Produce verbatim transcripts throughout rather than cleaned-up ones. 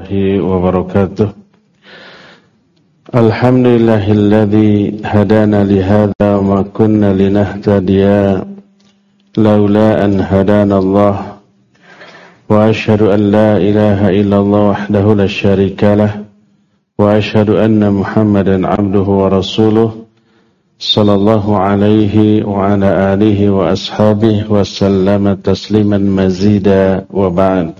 warahmatullahi wabarakatuh. Alhamdulillahilladzi hadana lihadza wa ma kunna linahtadiya laula an hadana Allah. Wa asyhadu an la ilaha illallah wahdahu la syarika lah wa asyhadu anna Muhammadan abduhu wa rasuluh sallallahu alaihi wa ala alihi wa ashabihi wa sallama tasliman mazida wa ba'd.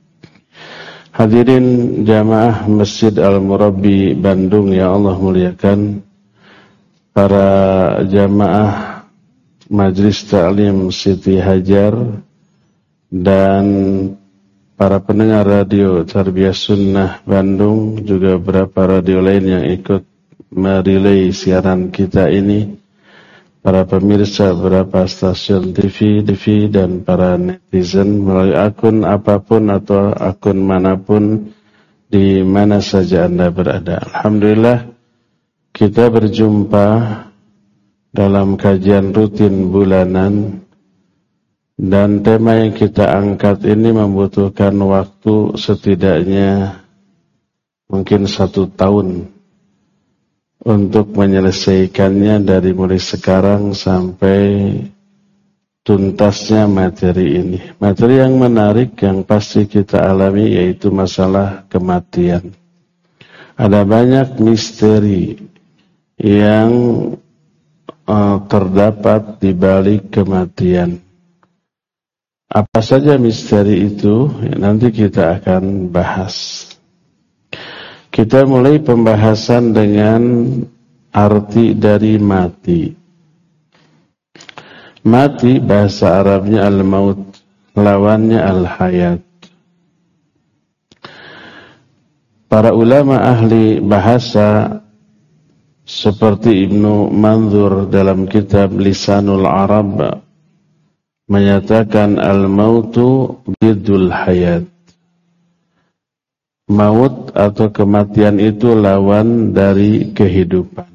Hadirin jamaah Masjid Al-Murabbi Bandung yang Allah muliakan, para jamaah Majlis Ta'lim Siti Hajar dan para pendengar radio Tarbiyah Sunnah Bandung, juga beberapa radio lain yang ikut merilai siaran kita ini, para pemirsa beberapa stasiun T V, T V dan para netizen melalui akun apapun atau akun manapun di mana saja Anda berada. Alhamdulillah kita berjumpa dalam kajian rutin bulanan, dan tema yang kita angkat ini membutuhkan waktu setidaknya mungkin satu tahun untuk menyelesaikannya, dari mulai sekarang sampai tuntasnya materi ini. Materi yang menarik yang pasti kita alami yaitu masalah kematian. Ada banyak misteri yang uh, terdapat di balik kematian. Apa saja misteri itu? Ya, nanti kita akan bahas. Kita mulai pembahasan dengan arti dari mati. Mati bahasa Arabnya al-maut, lawannya al-hayat. Para ulama ahli bahasa seperti Ibnu Manzur dalam kitab Lisanul Arab menyatakan al-mautu biddul hayat. Maut atau kematian itu lawan dari kehidupan.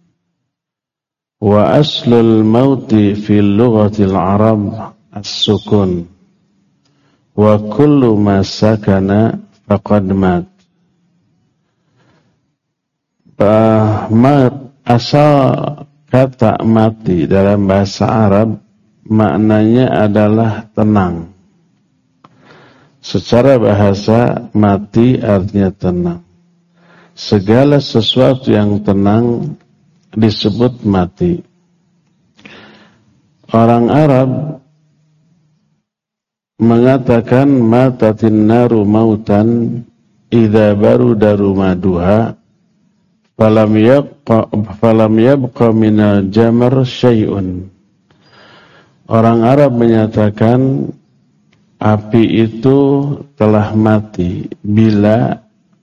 Wa aslul mauti fil lughatil Arab as-sukun. Wa kullu ma sakana faqad mat. Asal kata mati dalam bahasa Arab maknanya adalah tenang. Secara bahasa, mati artinya tenang. Segala sesuatu yang tenang disebut mati. Orang Arab mengatakan matatin naru mautan idza baruda rumaduha falam yabqa falam yabqa minal jamar syai'un. Orang Arab menyatakan api itu telah mati bila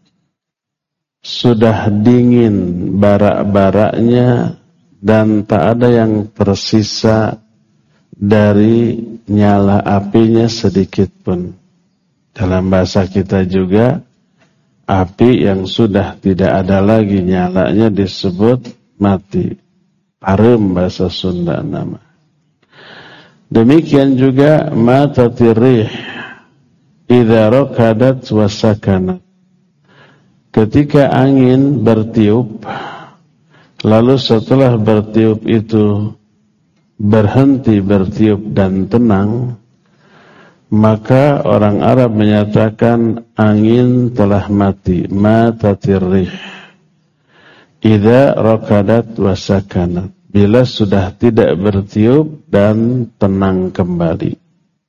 sudah dingin bara-baranya dan tak ada yang tersisa dari nyala apinya sedikit pun. Dalam bahasa kita juga, api yang sudah tidak ada lagi nyalanya disebut mati. Parem bahasa Sunda nama. Demikian juga matatir rih idza rakadat wa sakanat. Ketika angin bertiup, lalu setelah bertiup itu berhenti bertiup dan tenang, maka orang Arab menyatakan angin telah mati. Matatir rih idza rakadat wa sakanat. Bila sudah tidak bertiup dan tenang kembali.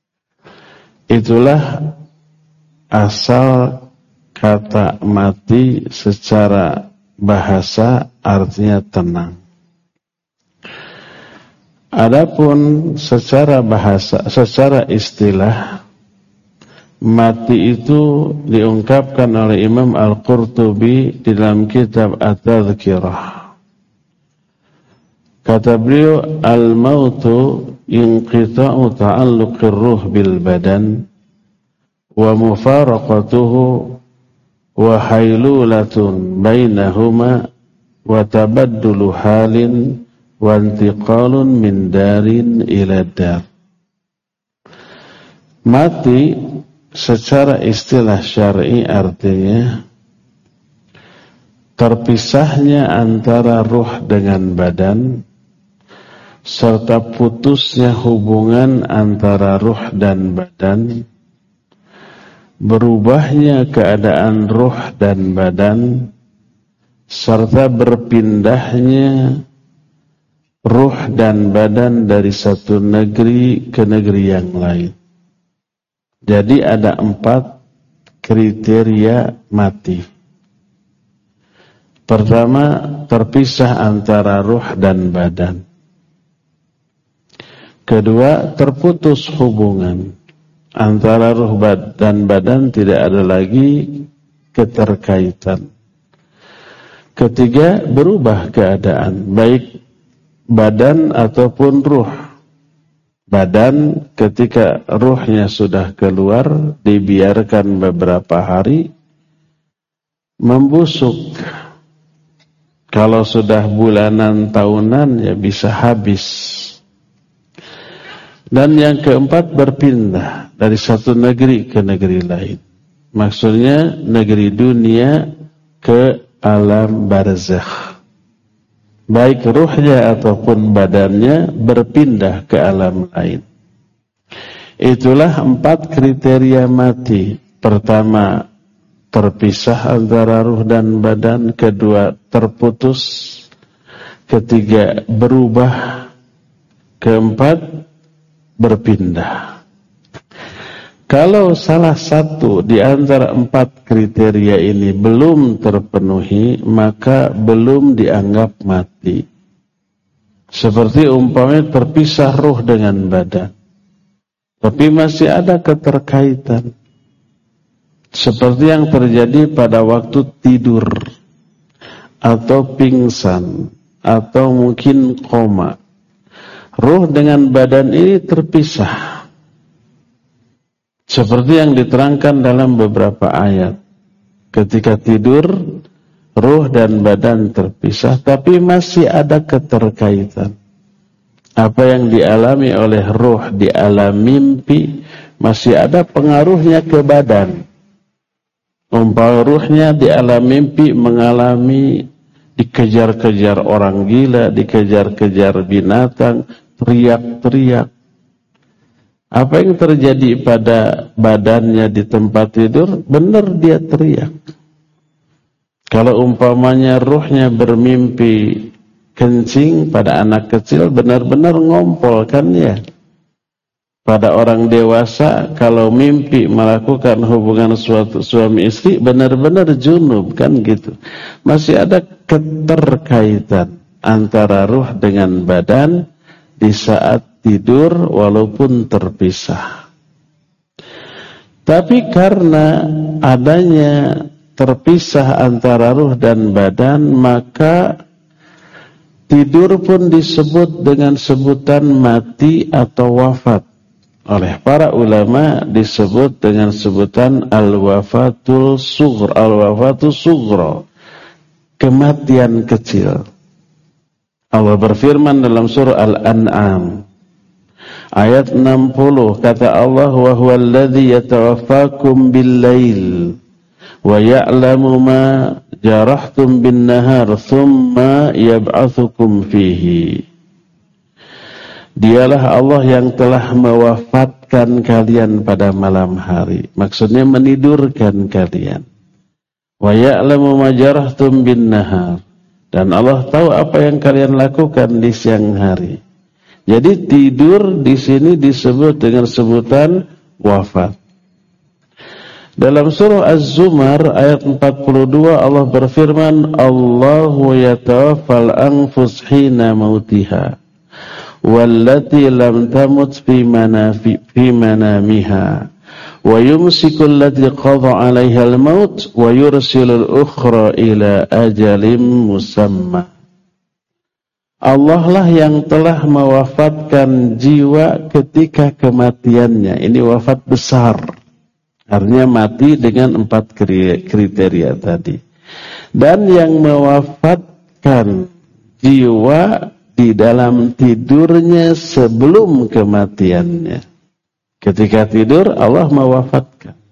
Itulah asal kata mati secara bahasa, artinya tenang. Adapun secara bahasa, secara istilah, mati itu diungkapkan oleh Imam Al-Qurtubi di dalam kitab At-Tadhkirah. Kata beliau, al-mautu inqita'u ta'alluqir ruh bil badan wa mufaraqatuhu wa haylulatun bainahuma wa tabaddulu halin wa intiqalun min darin ila dar. Mati secara istilah syar'i artinya terpisahnya antara ruh dengan badan serta putusnya hubungan antara ruh dan badan, berubahnya keadaan ruh dan badan, serta berpindahnya ruh dan badan dari satu negeri ke negeri yang lain. Jadi ada empat kriteria mati. Pertama, terpisah antara ruh dan badan. Kedua, terputus hubungan antara ruh dan badan, tidak ada lagi keterkaitan. Ketiga, berubah keadaan, baik badan ataupun ruh. Badan ketika ruhnya sudah keluar, dibiarkan beberapa hari, membusuk. Kalau sudah bulanan, tahunan, ya bisa habis. Dan yang keempat, berpindah dari satu negeri ke negeri lain. Maksudnya negeri dunia ke alam barzakh. Baik ruhnya ataupun badannya berpindah ke alam lain. Itulah empat kriteria mati. Pertama, terpisah antara ruh dan badan. Kedua, terputus. Ketiga, berubah. Keempat, berpindah. Kalau salah satu di antara empat kriteria ini belum terpenuhi, maka belum dianggap mati. Seperti umpamanya terpisah ruh dengan badan, tapi masih ada keterkaitan. Seperti yang terjadi pada waktu tidur, atau pingsan, atau mungkin koma. Ruh dengan badan ini terpisah. Seperti yang diterangkan dalam beberapa ayat. Ketika tidur, ruh dan badan terpisah, tapi masih ada keterkaitan. Apa yang dialami oleh ruh di alam mimpi, masih ada pengaruhnya ke badan. Umpama ruhnya di alam mimpi mengalami dikejar-kejar orang gila, dikejar-kejar binatang, teriak-teriak. Apa yang terjadi pada badannya di tempat tidur, benar dia teriak. Kalau umpamanya ruhnya bermimpi kencing pada anak kecil, benar-benar ngompol kan ya. Pada orang dewasa, kalau mimpi melakukan hubungan suatu suami istri, benar-benar junub kan gitu. Masih ada keterkaitan antara ruh dengan badan di saat tidur walaupun terpisah. Tapi karena adanya terpisah antara ruh dan badan, maka tidur pun disebut dengan sebutan mati atau wafat. Oleh para ulama disebut dengan sebutan al-wafatul sughra, al-wafatul sughra, kematian kecil. Allah berfirman dalam surah Al-An'am ayat enam puluh, kata Allah, wa huwal ladzi yatawaffakum bil-lail wa ya'lamu ma jarahtum bin-nahar thumma yab'atsukum fihi. Dialah Allah yang telah mewafatkan kalian pada malam hari. Maksudnya menidurkan kalian. Wa ya'lamu ma jarahtum bin-nahar. Dan Allah tahu apa yang kalian lakukan di siang hari. Jadi tidur di sini disebut dengan sebutan wafat. Dalam surah Az-Zumar ayat empat puluh dua Allah berfirman, Allahu yatawaffal anfus hina mautiha wallati lam tamut fi manafi fi manamiha wa yumsiku allati qada 'alaiha al-maut wa yursilul ukhra ila ajalin musamma. Allah lah yang telah mewafatkan jiwa ketika kematiannya. Ini wafat besar. Artinya mati dengan empat kriteria tadi. Dan yang mewafatkan jiwa di dalam tidurnya sebelum kematiannya. Ketika tidur Allah mewafatkan.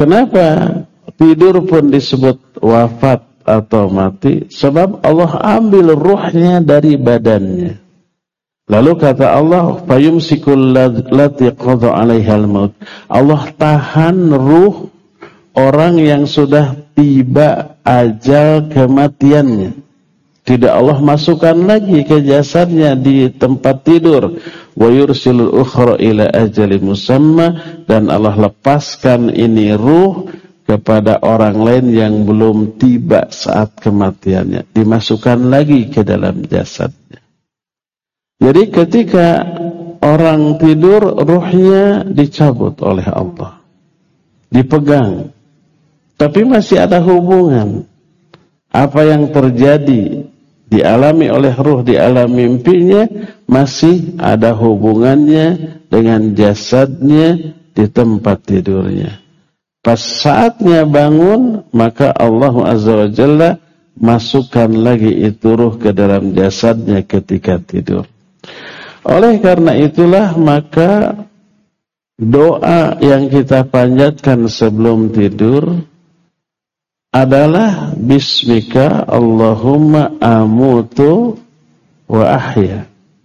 Kenapa tidur pun disebut wafat atau mati? Sebab Allah ambil ruhnya dari badannya. Lalu kata Allah, fayumsikul lati qadha 'alaihal maut. Allah tahan ruh orang yang sudah tiba ajal kematiannya. Tidak Allah masukkan lagi ke jasadnya di tempat tidur. Wa yursilul ukhra ila ajalin musamma, dan Allah lepaskan ini ruh kepada orang lain yang belum tiba saat kematiannya, dimasukkan lagi ke dalam jasadnya. Jadi ketika orang tidur, ruhnya dicabut oleh Allah, dipegang, tapi masih ada hubungan. Apa yang terjadi dialami oleh ruh di alam mimpinya masih ada hubungannya dengan jasadnya di tempat tidurnya. Pas saatnya bangun, maka Allah Azza wa Jalla masukkan lagi itu ruh ke dalam jasadnya ketika tidur. Oleh karena itulah maka doa yang kita panjatkan sebelum tidur adalah bismika Allahumma amutu wa ahya.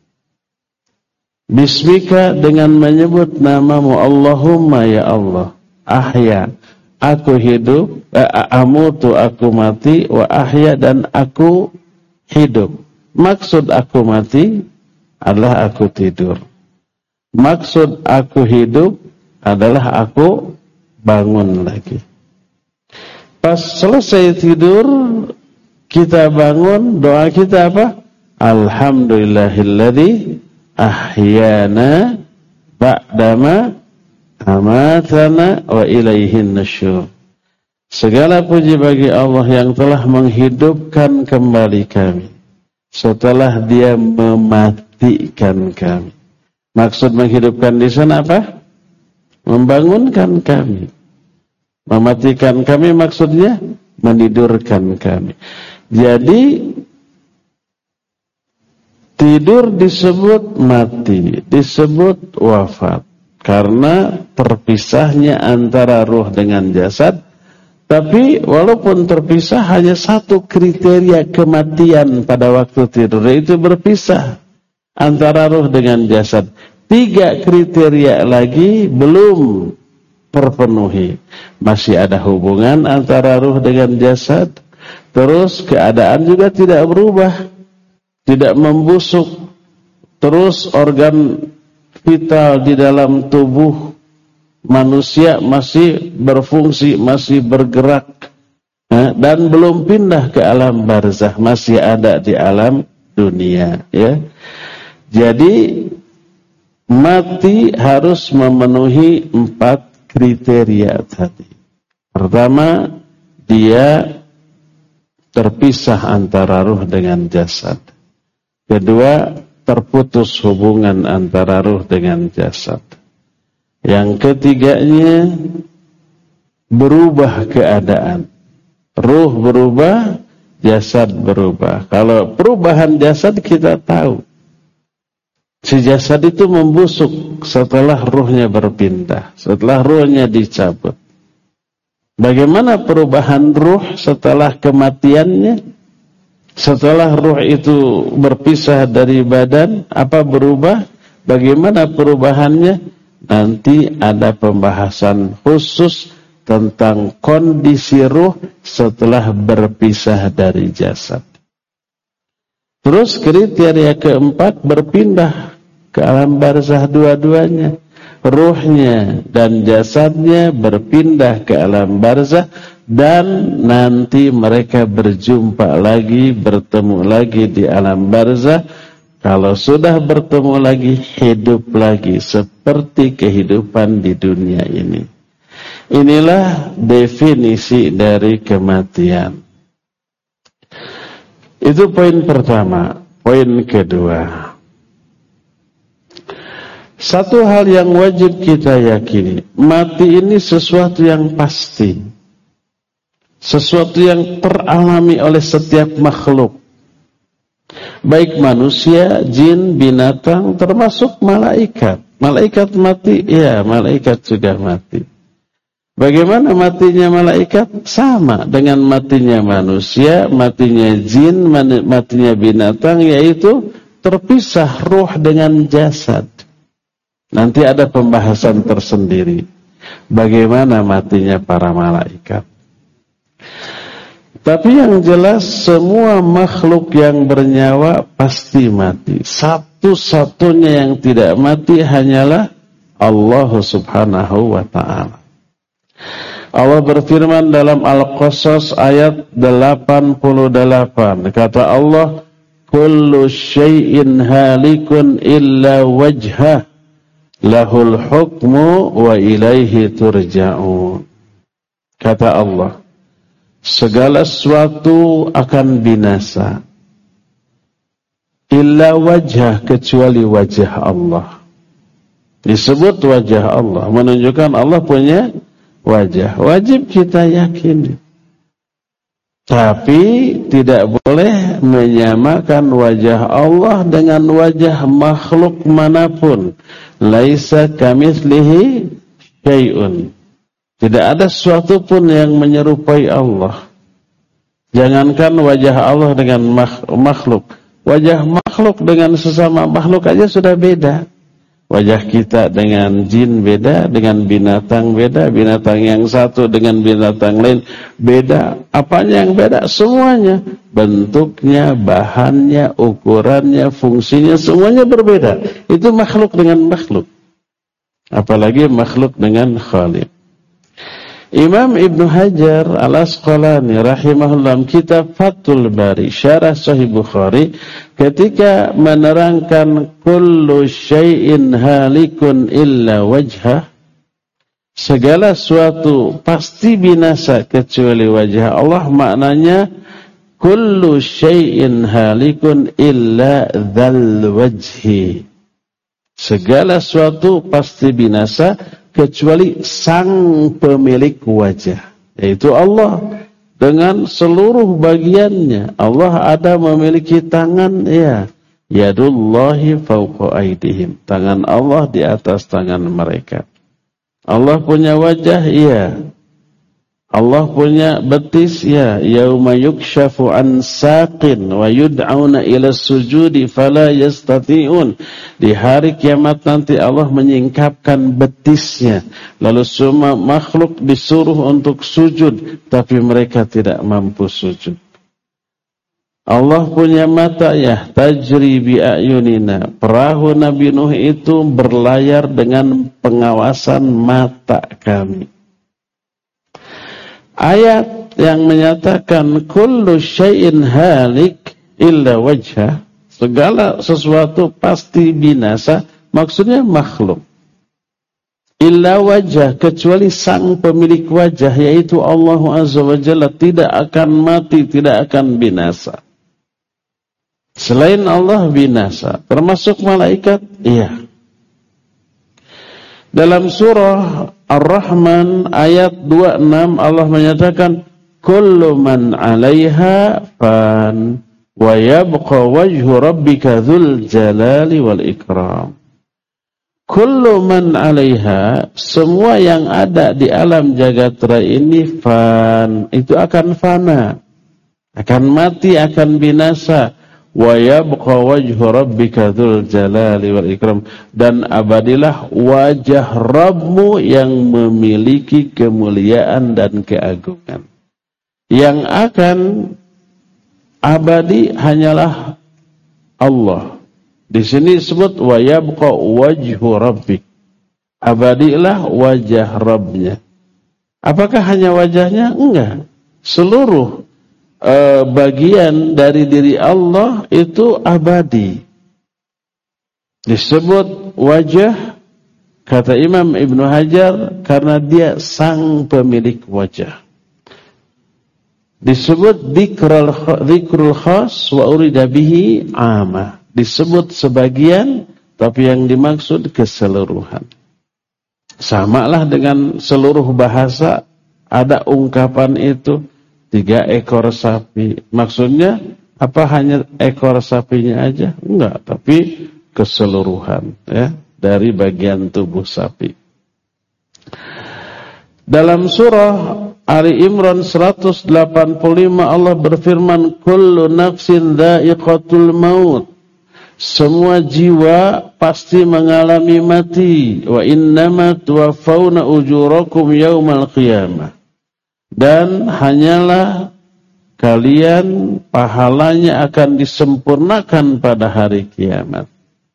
Bismika dengan menyebut namamu, Allahumma ya Allah, ahya, aku hidup, eh, amutu aku mati, wa ahya dan aku hidup. Maksud aku mati adalah aku tidur. Maksud aku hidup adalah aku bangun lagi. Pas selesai tidur, kita bangun, doa kita apa? Alhamdulillahilladzi ahyana ba'dama amatana wa ilaihin nusyur. Segala puji bagi Allah yang telah menghidupkan kembali kami setelah Dia mematikan kami. Maksud menghidupkan di sana apa? Membangunkan kami. Mematikan kami maksudnya menidurkan kami. Jadi tidur disebut mati, disebut wafat karena terpisahnya antara ruh dengan jasad. Tapi walaupun terpisah, hanya satu kriteria kematian pada waktu tidur, yaitu berpisah antara ruh dengan jasad. Tiga kriteria lagi belum terpenuhi. Masih ada hubungan antara ruh dengan jasad, terus keadaan juga tidak berubah, tidak membusuk, terus organ vital di dalam tubuh manusia masih berfungsi, masih bergerak, dan belum pindah ke alam barzah, masih ada di alam dunia, ya. Jadi mati harus memenuhi empat kriteria tadi. Pertama, dia terpisah antara ruh dengan jasad. Kedua, terputus hubungan antara ruh dengan jasad. Yang ketiganya, berubah keadaan. Ruh berubah, jasad berubah. Kalau perubahan jasad kita tahu. Si jasad itu membusuk setelah ruhnya berpindah, setelah ruhnya dicabut. Bagaimana perubahan ruh setelah kematiannya? Setelah ruh itu berpisah dari badan, apa berubah? Bagaimana perubahannya? Nanti ada pembahasan khusus tentang kondisi ruh setelah berpisah dari jasad. Terus kriteria keempat, berpindah ke alam barzah dua-duanya. Ruhnya dan jasadnya berpindah ke alam barzah, dan nanti mereka berjumpa lagi, bertemu lagi di alam barzah. Kalau sudah bertemu lagi, hidup lagi seperti kehidupan di dunia ini. Inilah definisi dari kematian. Itu poin pertama. Poin kedua, satu hal yang wajib kita yakini, mati ini sesuatu yang pasti, sesuatu yang teralami oleh setiap makhluk, baik manusia, jin, binatang, termasuk malaikat. Malaikat mati, ya, malaikat juga mati. Bagaimana matinya malaikat? Sama dengan matinya manusia, matinya jin, matinya binatang, yaitu terpisah ruh dengan jasad. Nanti ada pembahasan tersendiri bagaimana matinya para malaikat. Tapi yang jelas semua makhluk yang bernyawa pasti mati. Satu-satunya yang tidak mati hanyalah Allah Subhanahu wa ta'ala. Allah berfirman dalam Al-Qasas ayat delapan puluh delapan. Kata Allah, kullu syai'in halikun illa wajhah, lahul hukmu wa ilaihi turja'un. Kata Allah, segala sesuatu akan binasa, illa wajhah, kecuali wajah Allah. Disebut wajah Allah, menunjukkan Allah punya wajah. Wajib kita yakini. Tapi tidak boleh menyamakan wajah Allah dengan wajah makhluk manapun. Laisa kamitslihi syai'un. Tidak ada sesuatu pun yang menyerupai Allah. Jangankan wajah Allah dengan makhluk. Wajah makhluk dengan sesama makhluk aja sudah beda. Wajah kita dengan jin beda, dengan binatang beda, binatang yang satu dengan binatang lain beda. Apanya yang beda? Semuanya. Bentuknya, bahannya, ukurannya, fungsinya, semuanya berbeda. Itu makhluk dengan makhluk. Apalagi makhluk dengan Khaliq. Imam Ibn Hajar Al-Asqalani rahimahullah kitab Fathul Bari Syarah Sahih Bukhari ketika menerangkan kullu syai'in halikun illa wajhah, segala sesuatu pasti binasa kecuali wajah Allah, maknanya kullu syai'in halikun illa dzal wajhi, segala sesuatu pasti binasa kecuali sang pemilik wajah, yaitu Allah dengan seluruh bagiannya. Allah ada memiliki tangan, ya, yadullahi fawqa aydihim, tangan Allah di atas tangan mereka. Allah punya wajah, ya. Allah punya betis, ya. Yauma yukshafu an saqin wa yud'auna ila sujudi fala yastati'un. Di hari kiamat nanti Allah menyingkapkan betisnya, lalu semua makhluk disuruh untuk sujud, tapi mereka tidak mampu sujud. Allah punya mata, ya, tajri bi ayunina. Perahu Nabi Nuh itu berlayar dengan pengawasan mata kami. Ayat yang menyatakan kullu syai'in halik illa wajhah, segala sesuatu pasti binasa, maksudnya makhluk. Illa wajah, kecuali sang pemilik wajah, yaitu Allah Azza wa Jalla, tidak akan mati, tidak akan binasa. Selain Allah binasa, termasuk malaikat, iya. Dalam surah Ar-Rahman ayat dua puluh enam Allah menyatakan kullu man 'alaiha fan wa yabqa wajhu rabbika dzul jalali wal ikram. Kullu man 'alaiha, semua yang ada di alam jagat raya ini fan, itu akan fana, akan mati, akan binasa. Wa yabqa wajhu rabbika dzul jalali wal ikram, dan abadilah wajah Rabbmu yang memiliki kemuliaan dan keagungan. Yang akan abadi hanyalah Allah. Di sini disebut wa yabqa wajhu rabbik, abadilah wajah Rabbnya. Apakah hanya wajahnya? Enggak. Seluruh bagian dari diri Allah itu abadi. Disebut wajah, kata Imam Ibn Hajar, karena dia sang pemilik wajah. Disebut dzikrul khas wa urida bihi amah, disebut sebagian tapi yang dimaksud keseluruhan. Samalah dengan seluruh bahasa, ada ungkapan itu tiga ekor sapi. Maksudnya apa, hanya ekor sapinya aja? Enggak, tapi keseluruhan, ya, dari bagian tubuh sapi. Dalam surah Ali Imran seratus delapan puluh lima Allah berfirman, kullu nafsin dha'iqatul maut. Semua jiwa pasti mengalami mati. Wa innama tuwaffawna ujurakum yaumal qiyamah. Dan hanyalah kalian pahalanya akan disempurnakan pada hari kiamat.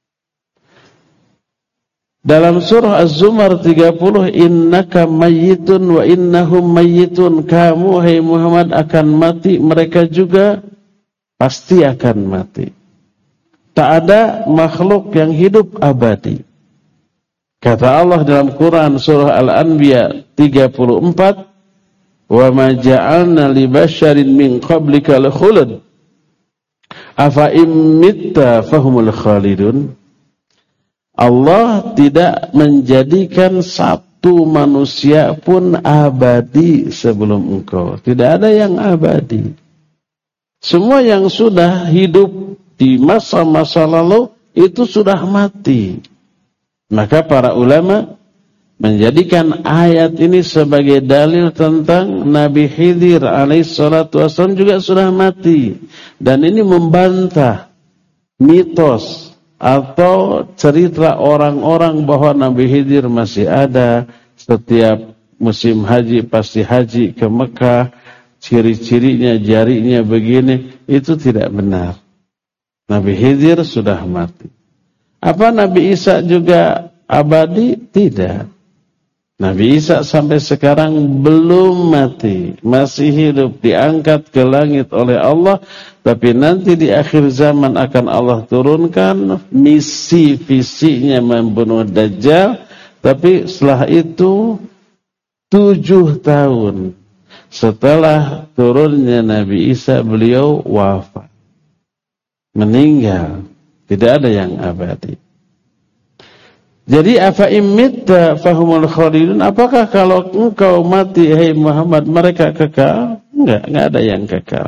Dalam surah Az-Zumar tiga puluh, innaka mayyitun wa innahum mayyitun. Kamu, hai Muhammad, akan mati, mereka juga pasti akan mati. Tak ada makhluk yang hidup abadi. Kata Allah dalam Quran surah Al-Anbiya tiga puluh empat, wa ma ja'alna li basyarin min qablika al-khulud afa immitta fahumul khalidun. Allah tidak menjadikan satu manusia pun abadi sebelum engkau. Tidak ada yang abadi. Semua yang sudah hidup di masa-masa lalu itu sudah mati. Maka para ulama menjadikan ayat ini sebagai dalil tentang Nabi Khidir alaihissalatu wassalam juga sudah mati. Dan ini membantah mitos atau cerita orang-orang bahwa Nabi Khidir masih ada, setiap musim haji pasti haji ke Mekah, ciri-cirinya jarinya begini, itu tidak benar. Nabi Khidir sudah mati. Apa Nabi Isa juga abadi? Tidak. Nabi Isa sampai sekarang belum mati, masih hidup, diangkat ke langit oleh Allah. Tapi nanti di akhir zaman akan Allah turunkan misi visinya membunuh Dajjal. Tapi setelah itu tujuh tahun setelah turunnya Nabi Isa, beliau wafat, meninggal. Tidak ada yang abadi. Jadi afa imitta fahumul khalidun, apakah kalau engkau mati hai Muhammad mereka kekal? Enggak, enggak ada yang kekal.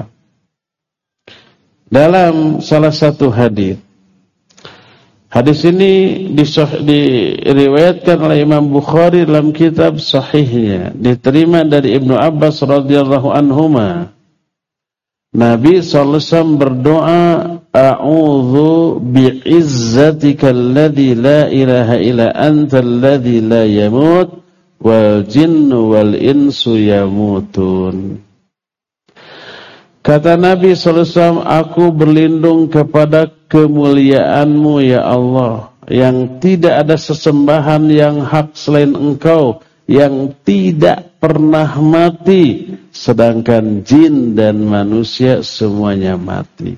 Dalam salah satu hadis, hadis ini diriwayatkan oleh Imam Bukhari dalam kitab sahihnya, diterima dari Ibnu Abbas radhiyallahu anhuma. Nabi sallallahu alaihi wasallam berdoa, a'udzu bi'izzatika alladzi la ilaha illa anta alladzi la yamut wal jinnu wal insu yamutun. Kata Nabi sallallahu alaihi wasallam, aku berlindung kepada kemuliaanmu ya Allah, yang tidak ada sesembahan yang hak selain engkau, yang tidak pernah mati, sedangkan jin dan manusia semuanya mati.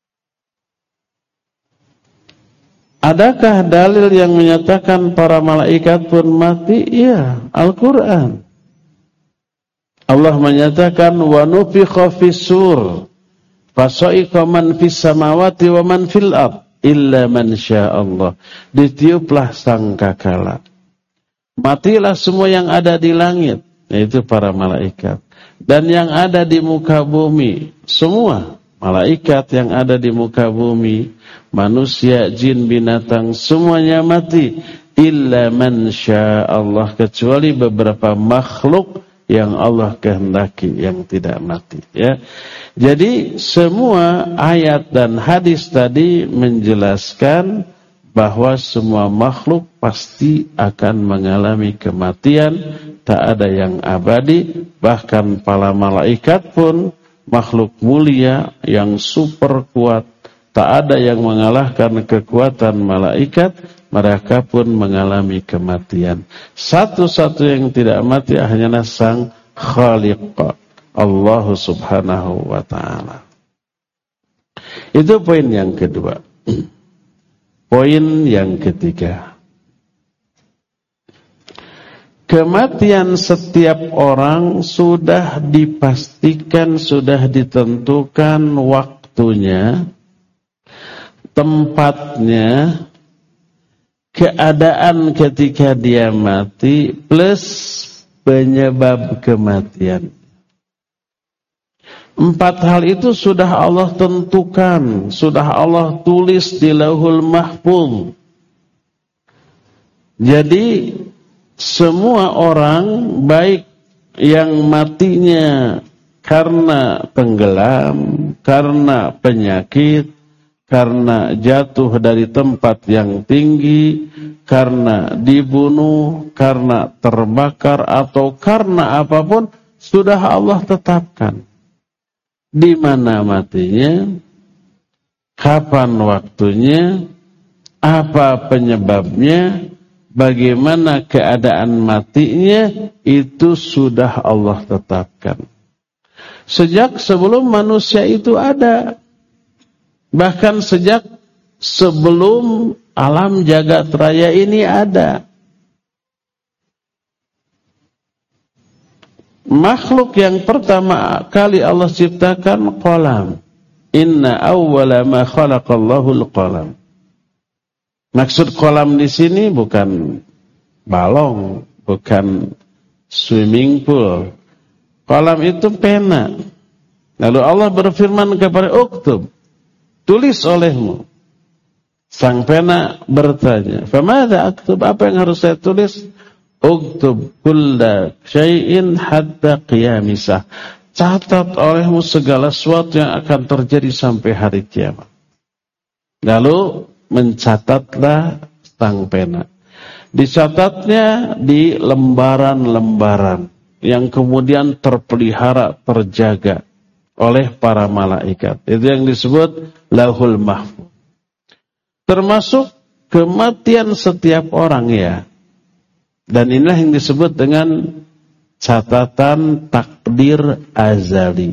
Adakah dalil yang menyatakan para malaikat pun mati? Iya, Al-Quran. Allah menyatakan, wa nufikha fis-sur fasa'iqa man fis samawati wa man fil ard illa man sya'allah. Ditiuplah sangkakala, matilah semua yang ada di langit, yaitu para malaikat, dan yang ada di muka bumi, semua malaikat yang ada di muka bumi, manusia, jin, binatang, semuanya mati. Illa man sya'allah, kecuali beberapa makhluk yang Allah kehendaki yang tidak mati. Ya, jadi semua ayat dan hadis tadi menjelaskan bahwa semua makhluk pasti akan mengalami kematian, tak ada yang abadi. Bahkan para malaikat pun makhluk mulia yang super kuat, tak ada yang mengalahkan kekuatan malaikat, mereka pun mengalami kematian. Satu-satu yang tidak mati hanyalah Sang Khaliq, Allah Subhanahu wa ta'ala. Itu poin yang kedua. Poin yang ketiga, kematian setiap orang sudah dipastikan, sudah ditentukan waktunya, tempatnya, keadaan ketika dia mati, plus penyebab kematian. Empat hal itu sudah Allah tentukan, sudah Allah tulis di Lauhul Mahfuz. Jadi semua orang, baik yang matinya karena tenggelam, karena penyakit, karena jatuh dari tempat yang tinggi, karena dibunuh, karena terbakar, atau karena apapun, sudah Allah tetapkan. Di mana matinya, kapan waktunya, apa penyebabnya, bagaimana keadaan matinya, itu sudah Allah tetapkan. Sejak sebelum manusia itu ada. Bahkan sejak sebelum alam jagat raya ini ada. Makhluk yang pertama kali Allah ciptakan qalam. Inna awwala ma khalaqallahu al-qalam. Maksud qalam di sini bukan balong, bukan swimming pool. Qalam itu pena. Lalu Allah berfirman kepada uktub, tulis olehmu. Sang pena bertanya, "Famadza aktub? Apa yang harus saya tulis?" "Uktub kulla syai'in hatta qiyamisah." Catat olehmu segala sesuatu yang akan terjadi sampai hari kiamat. Lalu mencatatlah sang pena. Dicatatnya di lembaran-lembaran yang kemudian terpelihara, terjaga oleh para malaikat. Itu yang disebut Lauhul Mahfuz. Termasuk kematian setiap orang ya. Dan inilah yang disebut dengan catatan takdir azali.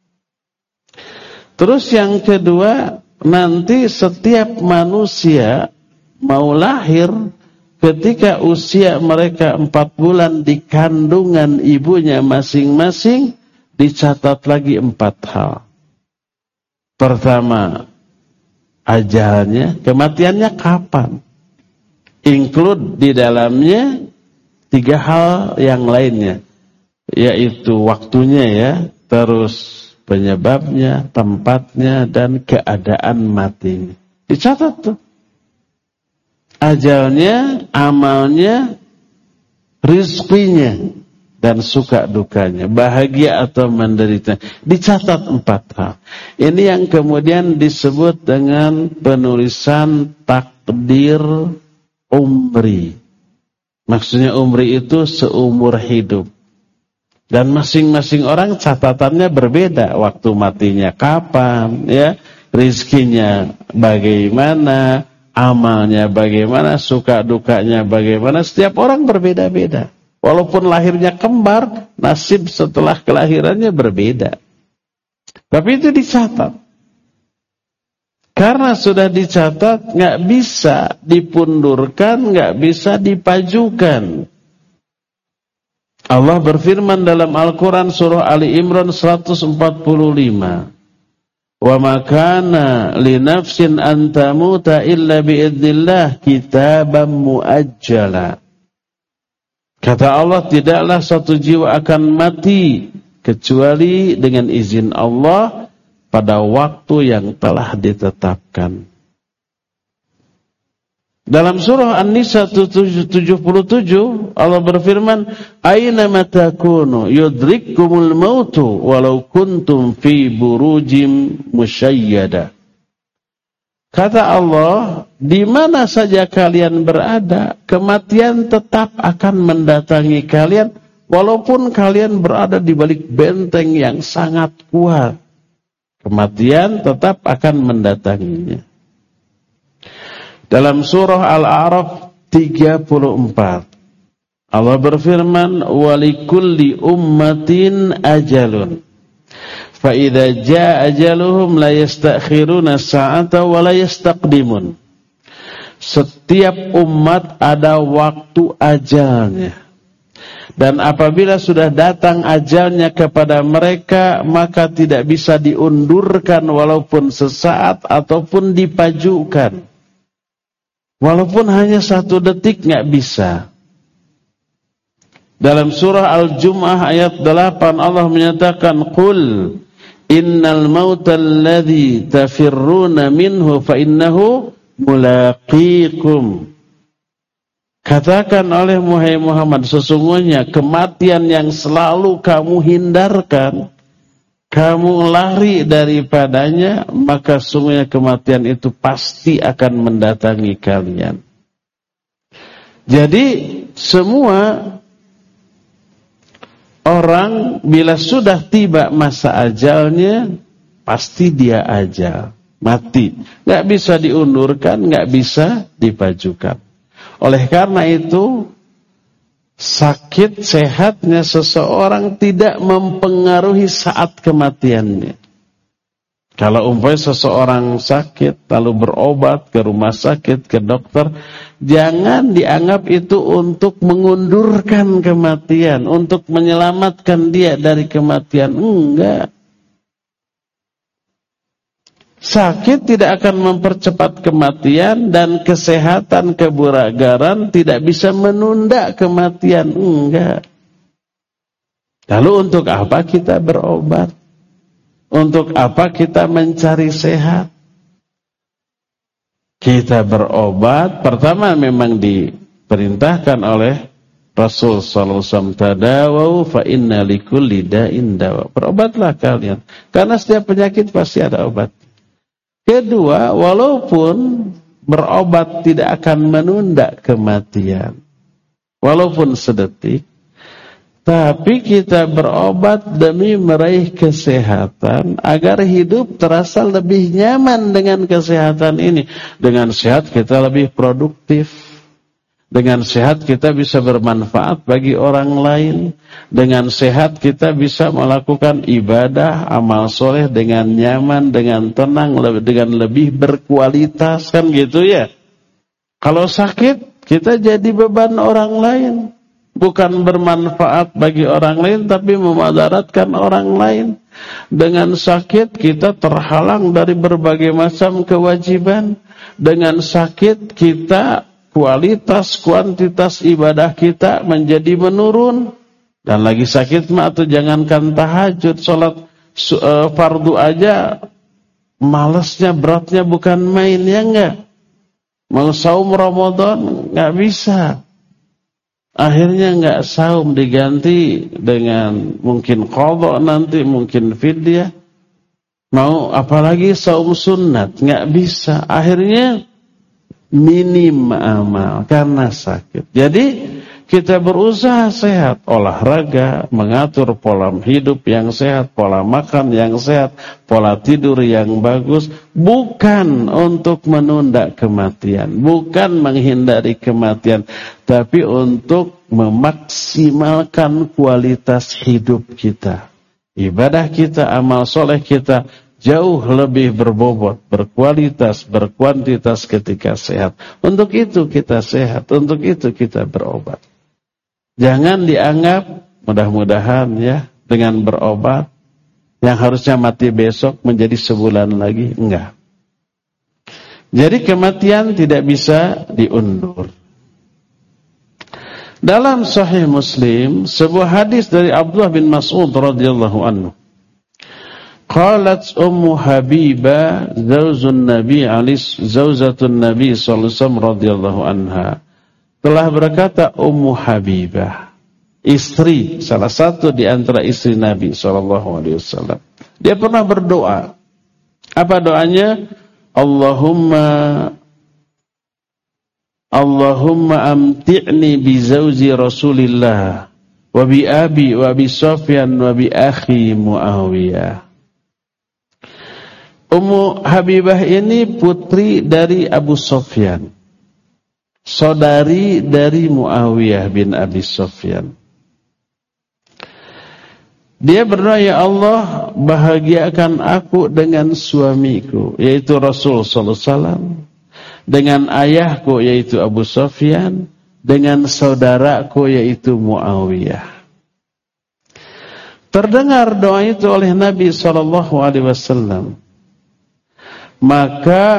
Terus yang kedua, nanti setiap manusia mau lahir, ketika usia mereka empat bulan di kandungan ibunya masing-masing, dicatat lagi empat hal. Pertama, ajalnya, kematiannya kapan. Include di dalamnya tiga hal yang lainnya, yaitu waktunya ya, terus penyebabnya, tempatnya, dan keadaan matinya. Dicatat tuh. Ajalnya, amalnya, rizkinya, dan suka dukanya, bahagia atau menderita. Dicatat empat hal. Ini yang kemudian disebut dengan penulisan takdir umri. Maksudnya umri itu seumur hidup. Dan masing-masing orang catatannya berbeda. Waktu matinya kapan, ya, rizkinya bagaimana, amalnya bagaimana, suka dukanya bagaimana. Setiap orang berbeda-beda. Walaupun lahirnya kembar, nasib setelah kelahirannya berbeda. Tapi itu dicatat. Karena sudah dicatat, nggak bisa dipundurkan, nggak bisa dipajukan. Allah berfirman dalam Al-Quran surah Ali Imran seratus empat puluh lima. Wa ma kana li nafsin an tamuta illa biidznillah kitaban muajjala. Kata Allah, tidaklah satu jiwa akan mati kecuali dengan izin Allah pada waktu yang telah ditetapkan. Dalam surah An-Nisa tujuh puluh tujuh Allah berfirman, "Aina matakunu yudrikkumul mautu walau kuntum fi burujim musyayyada." Kata Allah, di mana saja kalian berada, kematian tetap akan mendatangi kalian walaupun kalian berada di balik benteng yang sangat kuat. Kematian tetap akan mendatanginya. Dalam surah Al-A'raf tiga puluh empat Allah berfirman, "Walikulli ummatin ajalun. Fa idza jaa ajaluhum la yastakhiruna sa'ata wa la yastaqdimun." Setiap umat ada waktu ajalnya. Dan apabila sudah datang ajalnya kepada mereka, maka tidak bisa diundurkan walaupun sesaat ataupun dipajukan. Walaupun hanya satu detik nggak bisa. Dalam surah Al-Jum'ah ayat delapan Allah menyatakan, "Qul innal mauta alladhi tafirruna minhu fa innahu mulaqikum." Katakan oleh Muhammad, sesungguhnya kematian yang selalu kamu hindarkan, kamu lari daripadanya, maka sungguhnya kematian itu pasti akan mendatangi kalian. Jadi semua orang bila sudah tiba masa ajalnya, pasti dia ajal, mati. Nggak bisa diundurkan, nggak bisa dipajukan. Oleh karena itu, sakit sehatnya seseorang tidak mempengaruhi saat kematiannya. Kalau umpamanya seseorang sakit lalu berobat ke rumah sakit, ke dokter, jangan dianggap itu untuk mengundurkan kematian, untuk menyelamatkan dia dari kematian. Enggak. Sakit tidak akan mempercepat kematian, dan kesehatan, kebugaran tidak bisa menunda kematian. Enggak. Lalu untuk apa kita berobat? Untuk apa kita mencari sehat? Kita berobat, pertama memang diperintahkan oleh Rasul sallallahu alaihi wasallam, tadawau fa inna likulli da'in dawa. Berobatlah kalian, karena setiap penyakit pasti ada obat. Kedua, walaupun berobat tidak akan menunda kematian, walaupun sedetik, tapi kita berobat demi meraih kesehatan, agar hidup terasa lebih nyaman dengan kesehatan ini. Dengan sehat kita lebih produktif. Dengan sehat kita bisa bermanfaat bagi orang lain. Dengan sehat kita bisa melakukan ibadah, amal soleh dengan nyaman, dengan tenang, dengan lebih berkualitas, kan gitu ya. Kalau sakit, kita jadi beban orang lain. Bukan bermanfaat bagi orang lain, tapi memadaratkan orang lain. Dengan sakit kita terhalang dari berbagai macam kewajiban. Dengan sakit kita kualitas, kuantitas ibadah kita menjadi menurun. Dan lagi sakit mah atau jangankan tahajud, sholat uh, fardu aja malasnya, beratnya bukan main, ya enggak. Mau saum Ramadan enggak bisa. Akhirnya enggak saum, diganti dengan mungkin qadha nanti, mungkin fidyah. Mau apalagi saum sunat, enggak bisa. Akhirnya minim amal karena sakit. Jadi kita berusaha sehat, olahraga, mengatur pola hidup yang sehat, pola makan yang sehat, pola tidur yang bagus, bukan untuk menunda kematian, bukan menghindari kematian, tapi untuk memaksimalkan kualitas hidup kita. Ibadah kita, amal soleh kita jauh lebih berbobot, berkualitas, berkuantitas ketika sehat. Untuk itu kita sehat, untuk itu kita berobat. Jangan dianggap mudah-mudahan ya dengan berobat yang harusnya mati besok menjadi sebulan lagi. Enggak. Jadi kematian tidak bisa diundur. Dalam Sahih Muslim, sebuah hadis dari Abdullah bin Mas'ud radhiyallahu anhu. Qalat Ummu Habibah zaujun Nabi alis zaujatun Nabi sallallahu alaihi wasallam radhiyallahu anha. Telah berkata Ummu Habibah, istri, salah satu di antara istri Nabi sallallahu alaihi wasallam. Dia pernah berdoa. Apa doanya? Allahumma Allahumma amti'ni bi zauji Rasulillah wa bi abi wa bi Sufyan wa bi akhi Muawiyah. Ummu Habibah ini putri dari Abu Sufyan, saudari dari Muawiyah bin Abi Sufyan. Dia berdoa, ya Allah, bahagiakan aku dengan suamiku, yaitu Rasul sallallahu alaihi wasallam, dengan ayahku, yaitu Abu Sufyan, dengan saudaraku, yaitu Muawiyah. Terdengar doa itu oleh Nabi sallallahu alaihi wasallam. Maka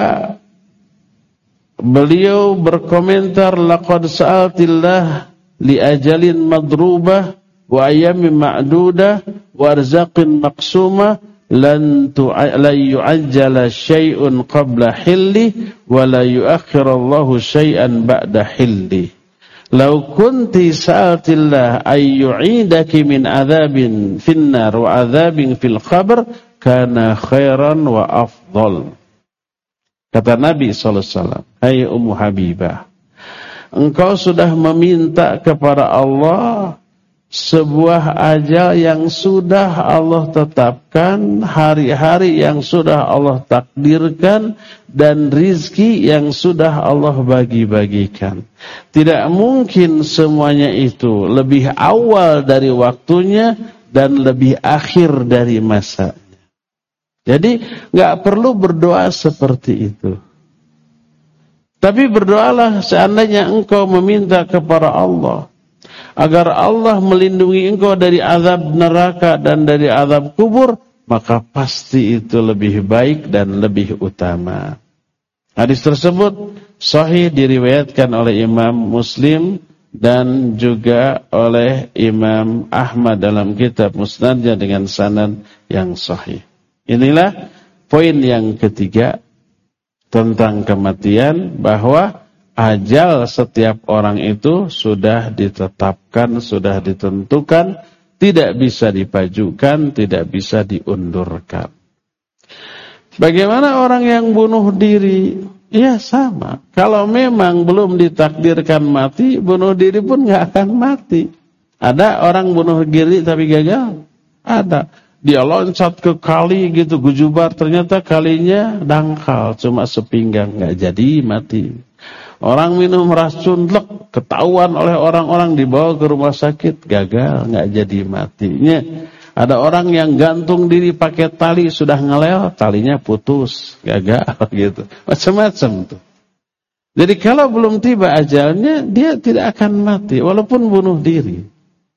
beliau berkomentar, laqad sa'altillah li ajalin madrubah wa ayyamin ma'dudah wa arzaqin maqsumah lan yu'ajjala qabla hilli wa la yu'akhirallahu syai'an ba'da hilli. Lau kunti sa'altillah ayyu'idaki min adzabin finnar wa adzabin fil qabr kana khairan wa afdal. Kata Nabi sallallahu alaihi wasallam, hai Ummu Habibah, engkau sudah meminta kepada Allah sebuah ajal yang sudah Allah tetapkan, hari-hari yang sudah Allah takdirkan, dan rizki yang sudah Allah bagi-bagikan. Tidak mungkin semuanya itu lebih awal dari waktunya dan lebih akhir dari masanya. Jadi gak perlu berdoa seperti itu. Tapi berdoalah seandainya engkau meminta kepada Allah agar Allah melindungi engkau dari azab neraka dan dari azab kubur, maka pasti itu lebih baik dan lebih utama. Hadis tersebut sahih diriwayatkan oleh Imam Muslim dan juga oleh Imam Ahmad dalam kitab Musnadnya dengan sanad yang sahih. Inilah poin yang ketiga tentang kematian, bahwa ajal setiap orang itu sudah ditetapkan, sudah ditentukan, tidak bisa dipajukan, tidak bisa diundurkan. Bagaimana orang yang bunuh diri? Ya sama. Kalau memang belum ditakdirkan mati, bunuh diri pun nggak akan mati. Ada orang bunuh diri tapi gagal? Ada. Dia loncat ke kali gitu, gujubar, ternyata kalinya dangkal, cuma sepinggang, nggak jadi mati. Orang minum racun lek, ketahuan oleh orang-orang, dibawa ke rumah sakit, gagal, nggak jadi matinya. Ada orang yang gantung diri pakai tali, sudah ngelel, talinya putus, gagal gitu. Macam-macam tuh. Jadi kalau belum tiba ajalnya, dia tidak akan mati, walaupun bunuh diri.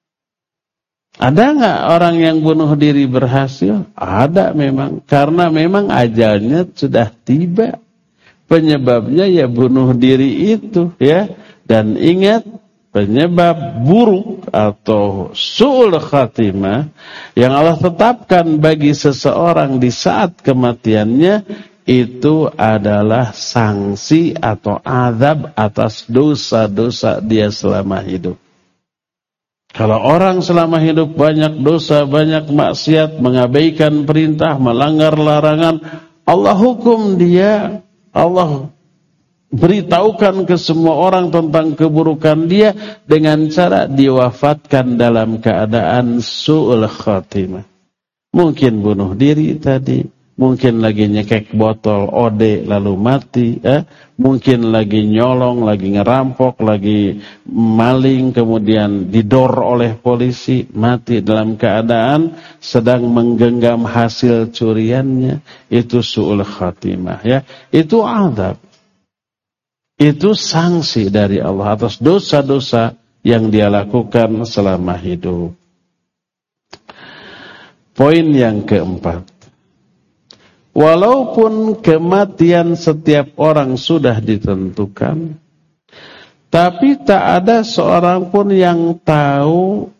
Ada nggak orang yang bunuh diri berhasil? Ada memang, karena memang ajalnya sudah tiba. Penyebabnya ya bunuh diri itu, ya. Dan ingat, penyebab buruk atau su'ul khatimah yang Allah tetapkan bagi seseorang di saat kematiannya, itu adalah sanksi atau azab atas dosa-dosa dia selama hidup. Kalau orang selama hidup banyak dosa, banyak maksiat, mengabaikan perintah, melanggar larangan, Allah hukum dia, Allah beritahukan ke semua orang tentang keburukan dia dengan cara diwafatkan dalam keadaan su'ul khatimah. Mungkin bunuh diri tadi, mungkin lagi nyekek botol ode lalu mati, eh? Mungkin lagi nyolong, lagi ngerampok, lagi maling, kemudian didor oleh polisi, mati dalam keadaan sedang menggenggam hasil curiannya. Itu su'ul khatimah, ya. Itu azab. Itu sanksi dari Allah atas dosa-dosa yang dia lakukan selama hidup. Poin yang keempat, walaupun kematian setiap orang sudah ditentukan, tapi tak ada seorang pun yang tahu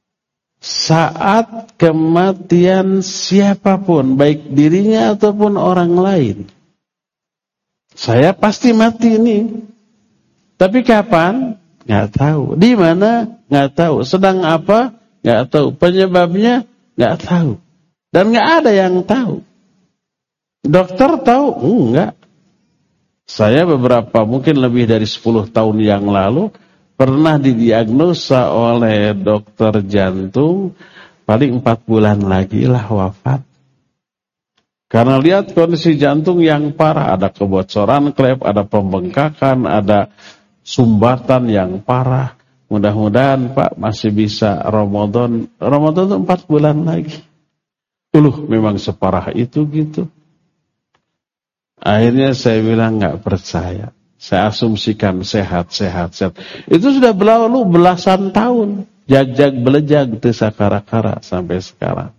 saat kematian siapapun, baik dirinya ataupun orang lain. Saya pasti mati ini, tapi kapan? Nggak tahu. Di mana? Nggak tahu. Sedang apa? Nggak tahu. Penyebabnya? Nggak tahu. Dan nggak ada yang tahu. Dokter tahu? Enggak. Saya beberapa, mungkin lebih dari sepuluh tahun yang lalu, pernah didiagnosa oleh dokter jantung, paling empat bulan lagi lah wafat. Karena lihat kondisi jantung yang parah, ada kebocoran klep, ada pembengkakan, ada sumbatan yang parah. Mudah-mudahan Pak masih bisa Ramadan. Ramadan itu empat bulan lagi. Uluh, memang separah itu gitu. Akhirnya saya bilang nggak percaya. Saya asumsikan sehat, sehat, sehat. Itu sudah berlalu belasan tahun. Jag-jag belejag desa kara-kara sampai sekarang.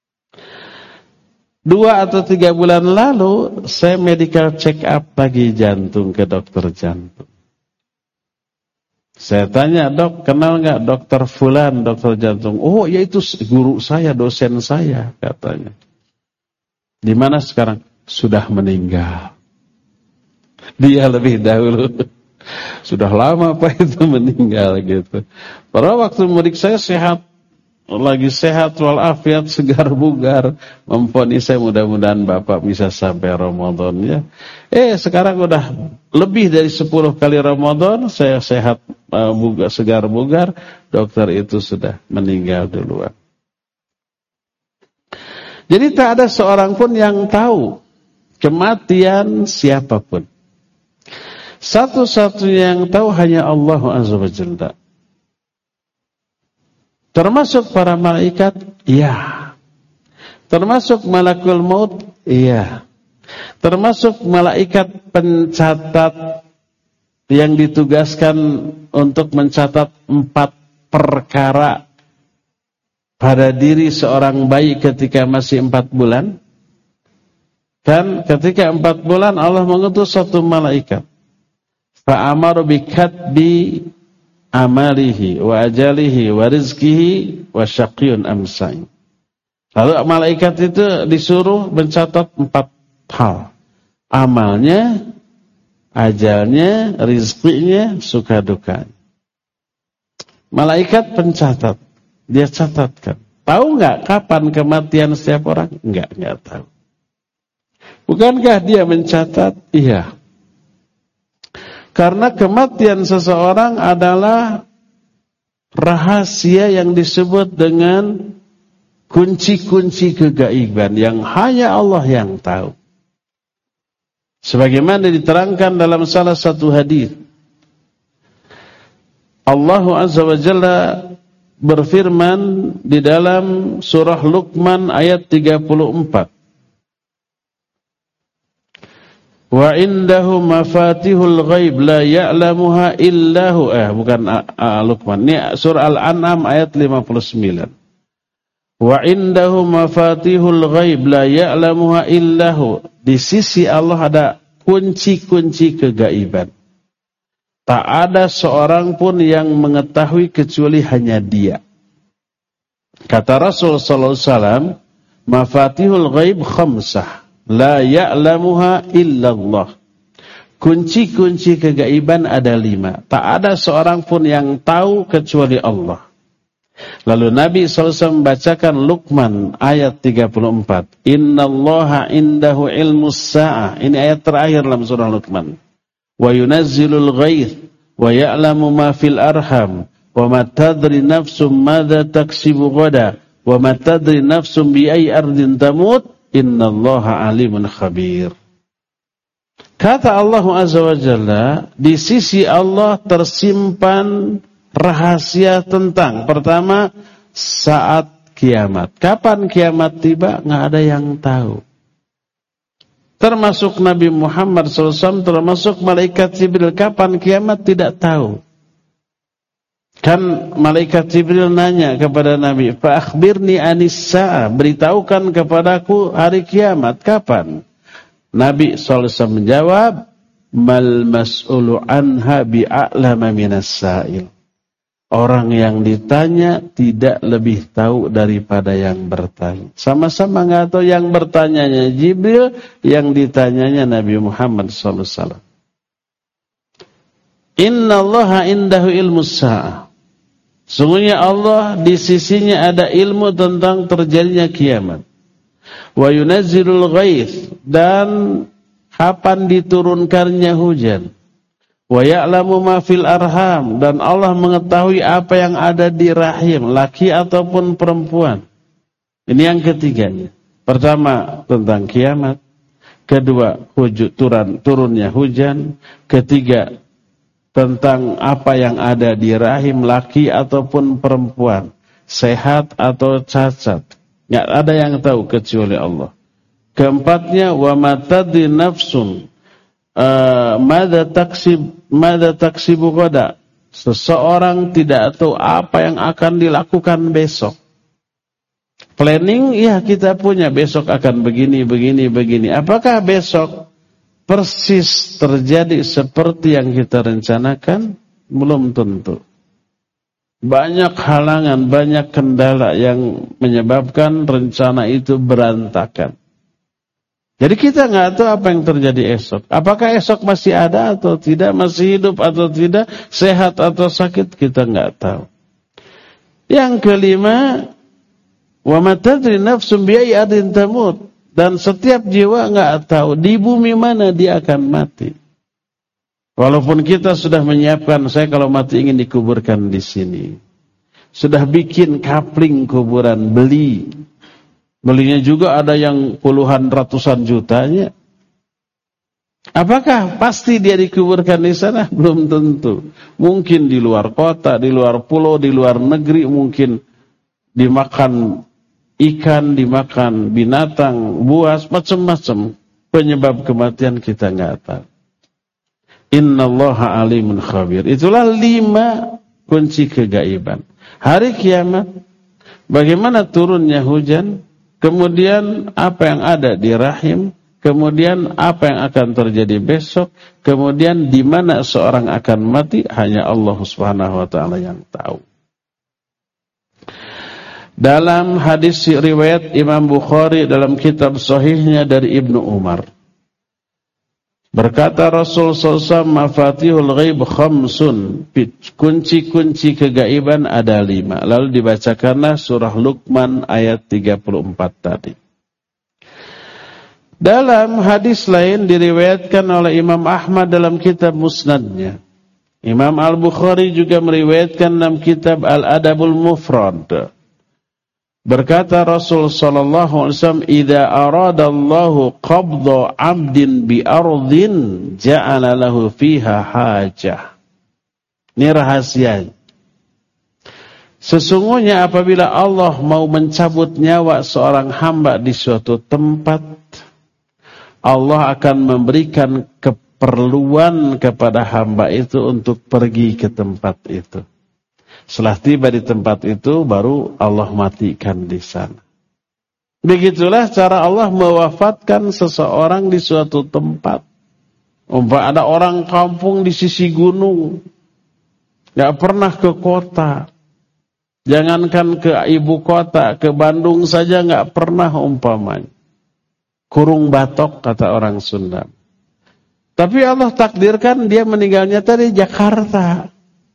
Dua atau tiga bulan lalu, saya medical check up lagi jantung ke dokter jantung. Saya tanya, dok, kenal nggak dokter Fulan, dokter jantung? Oh, ya itu guru saya, dosen saya, katanya. Di mana sekarang? Sudah meninggal. Dia lebih dahulu sudah lama Pak itu meninggal gitu. Padahal waktu murid saya sehat, lagi sehat walafiat, segar bugar, memponis saya mudah-mudahan Bapak bisa sampai Ramadan ya. Eh sekarang udah lebih dari sepuluh kali Ramadan saya sehat, uh, bugar, segar bugar, dokter itu sudah meninggal duluan. Jadi tak ada seorang pun yang tahu kematian siapapun. Satu-satunya yang tahu hanya Allah Azza wa Jalla. Termasuk para malaikat, iya. Termasuk malakul maut, iya. Termasuk malaikat pencatat yang ditugaskan untuk mencatat empat perkara pada diri seorang bayi ketika masih empat bulan. Dan ketika empat bulan Allah mengutus satu malaikat. Fa'amaru bikatbi amalihi wa ajalihi wa rizkihi wa syaqiyun amsain. Lalu malaikat itu disuruh mencatat empat hal. Amalnya, ajalnya, rizkinya, suka dukanya. Malaikat pencatat, dia catatkan. Tahu nggak kapan kematian setiap orang? Enggak, enggak tahu. Bukankah dia mencatat? Iya. Karena kematian seseorang adalah rahasia yang disebut dengan kunci-kunci kegaiban yang hanya Allah yang tahu. Sebagaimana diterangkan dalam salah satu hadis, Allah Azza wa Jalla berfirman di dalam surah Luqman ayat tiga puluh empat. Wa indahu mafatihul ghaib la ya'lamuha illahu eh bukan uh, uh, Luqman, ini surah Al-An'am ayat lima puluh sembilan. Wa indahu mafatihul ghaib la ya'lamuha illahu. Di sisi Allah ada kunci-kunci kegaiban. Tak ada seorang pun yang mengetahui kecuali hanya Dia. Kata Rasul sallallahu alaihi wasallam, mafatihul ghaib khamsah. La ya'lamuha illallah. Kunci-kunci kegaiban ada lima. Tak ada seorang pun yang tahu kecuali Allah. Lalu Nabi sallallahu alaihi wasallam membacakan Luqman ayat tiga puluh empat. Innallaha indahu ilmus sa'ah. Ini ayat terakhir dalam surah Luqman. Wa yunazzilul ghaith. Wa ya'lamu ma fil arham. Wa ma tadri nafsum madza taksibu ghadan. Wa ma tadri nafsum bi ayyi ardin tamut. Innallaha alimun khabir. Kata Allah Azza wa Jalla, di sisi Allah tersimpan rahasia tentang, pertama, saat kiamat. Kapan kiamat tiba, nggak ada yang tahu. Termasuk Nabi Muhammad shallallahu alaihi wasallam, termasuk malaikat Jibril. Kapan kiamat tidak tahu. Kan malaikat Jibril nanya kepada Nabi, fa akhbirni anis sa'ah, beritahukan kepadaku hari kiamat kapan? Nabi shallallahu alaihi wasallam menjawab, mal mas'ulu anha bi'a'lama minas sa'il. Orang yang ditanya tidak lebih tahu daripada yang bertanya. Sama-sama enggak tahu, yang bertanyanya Jibril, yang ditanyanya Nabi Muhammad shallallahu alaihi wasallam. Innallaha indahu ilmus sa'ah. Sungguhnya Allah di sisinya ada ilmu tentang terjadinya kiamat. Wa yunazzilul ghaith, dan kapan diturunkannya hujan. Wa ya'lamu ma fil arham, dan Allah mengetahui apa yang ada di rahim, laki ataupun perempuan. Ini yang ketiganya. Pertama tentang kiamat, kedua hujud, turun, turunnya hujan, ketiga tentang apa yang ada di rahim laki ataupun perempuan, sehat atau cacat. Nggak ada yang tahu kecuali Allah. Keempatnya, wa matadri nafsun uh, madza taksib madza taksibu ghadan. Seseorang tidak tahu apa yang akan dilakukan besok. Planning, ya kita punya besok akan begini, begini, begini. Apakah besok persis terjadi seperti yang kita rencanakan? Belum tentu. Banyak halangan, banyak kendala yang menyebabkan rencana itu berantakan. Jadi kita nggak tahu apa yang terjadi esok. Apakah esok masih ada atau tidak, masih hidup atau tidak, sehat atau sakit, kita nggak tahu. Yang kelima, wa ma tadri nafsun bi ayyi ardin tamut, dan setiap jiwa nggak tahu di bumi mana dia akan mati. Walaupun kita sudah menyiapkan, saya kalau mati ingin dikuburkan di sini. Sudah bikin kapling kuburan, beli. Belinya juga ada yang puluhan ratusan jutanya. Apakah pasti dia dikuburkan di sana? Belum tentu. Mungkin di luar kota, di luar pulau, di luar negeri, mungkin dimakan ikan, dimakan binatang, buas, macam-macam. Penyebab kematian kita nggak tahu. Innallaha alimun khabir. Itulah lima kunci kegaiban. Hari kiamat, bagaimana turunnya hujan, kemudian apa yang ada di rahim, kemudian apa yang akan terjadi besok, kemudian di mana seorang akan mati, hanya Allah Subhanahu wa taala yang tahu. Dalam hadis riwayat Imam Bukhari dalam kitab sahihnya dari Ibnu Umar, berkata Rasul sallallahu alaihi wasallam, mafatihul ghaib khamsun, kunci-kunci kegaiban ada lima. Lalu dibacakanlah surah Luqman ayat tiga puluh empat tadi. Dalam hadis lain diriwayatkan oleh Imam Ahmad dalam kitab Musnadnya. Imam Al-Bukhari juga meriwayatkan dalam kitab Al-Adabul Mufrad. Berkata Rasul sallallahu alaihi wasallam, "Idza aradallahu qabdha 'abdin bi ardhin ja'ala lahu fiha hajah." Ini rahasia. Sesungguhnya apabila Allah mau mencabut nyawa seorang hamba di suatu tempat, Allah akan memberikan keperluan kepada hamba itu untuk pergi ke tempat itu. Setelah tiba di tempat itu, baru Allah matikan di sana. Begitulah cara Allah mewafatkan seseorang di suatu tempat. Umpama ada orang kampung di sisi gunung, gak pernah ke kota. Jangankan ke ibu kota, ke Bandung saja gak pernah umpamanya. Kurung batok, kata orang Sunda. Tapi Allah takdirkan dia meninggalnya tadi Jakarta.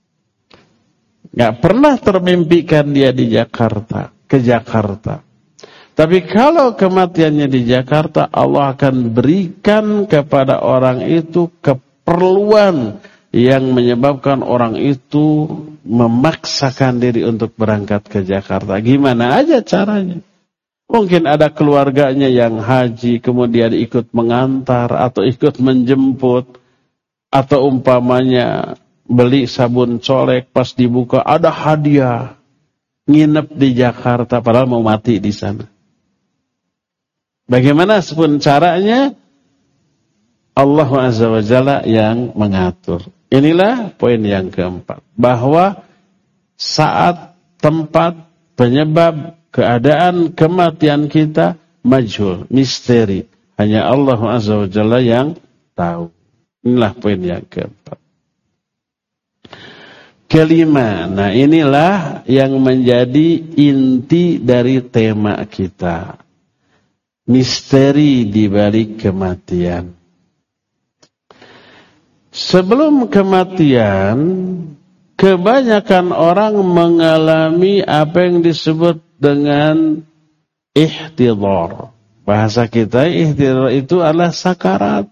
Gak pernah termimpikan dia di Jakarta, ke Jakarta. Tapi kalau kematiannya di Jakarta, Allah akan berikan kepada orang itu keperluan yang menyebabkan orang itu memaksakan diri untuk berangkat ke Jakarta. Gimana aja caranya? Mungkin ada keluarganya yang haji, kemudian ikut mengantar atau ikut menjemput, atau umpamanya beli sabun colek, pas dibuka ada hadiah, nginep di Jakarta padahal mau mati di sana. Bagaimana pun caranya, Allah Azza wa Jalla yang mengatur. Inilah poin yang keempat, bahwa saat, tempat, penyebab, keadaan kematian kita majhul, misteri. Hanya Allah Azza wa Jalla yang tahu. Inilah poin yang keempat. Kelima, nah inilah yang menjadi inti dari tema kita. Misteri di balik kematian. Sebelum kematian, kebanyakan orang mengalami apa yang disebut dengan ihtidhar. Bahasa kita, ihtidhar itu adalah sakarat.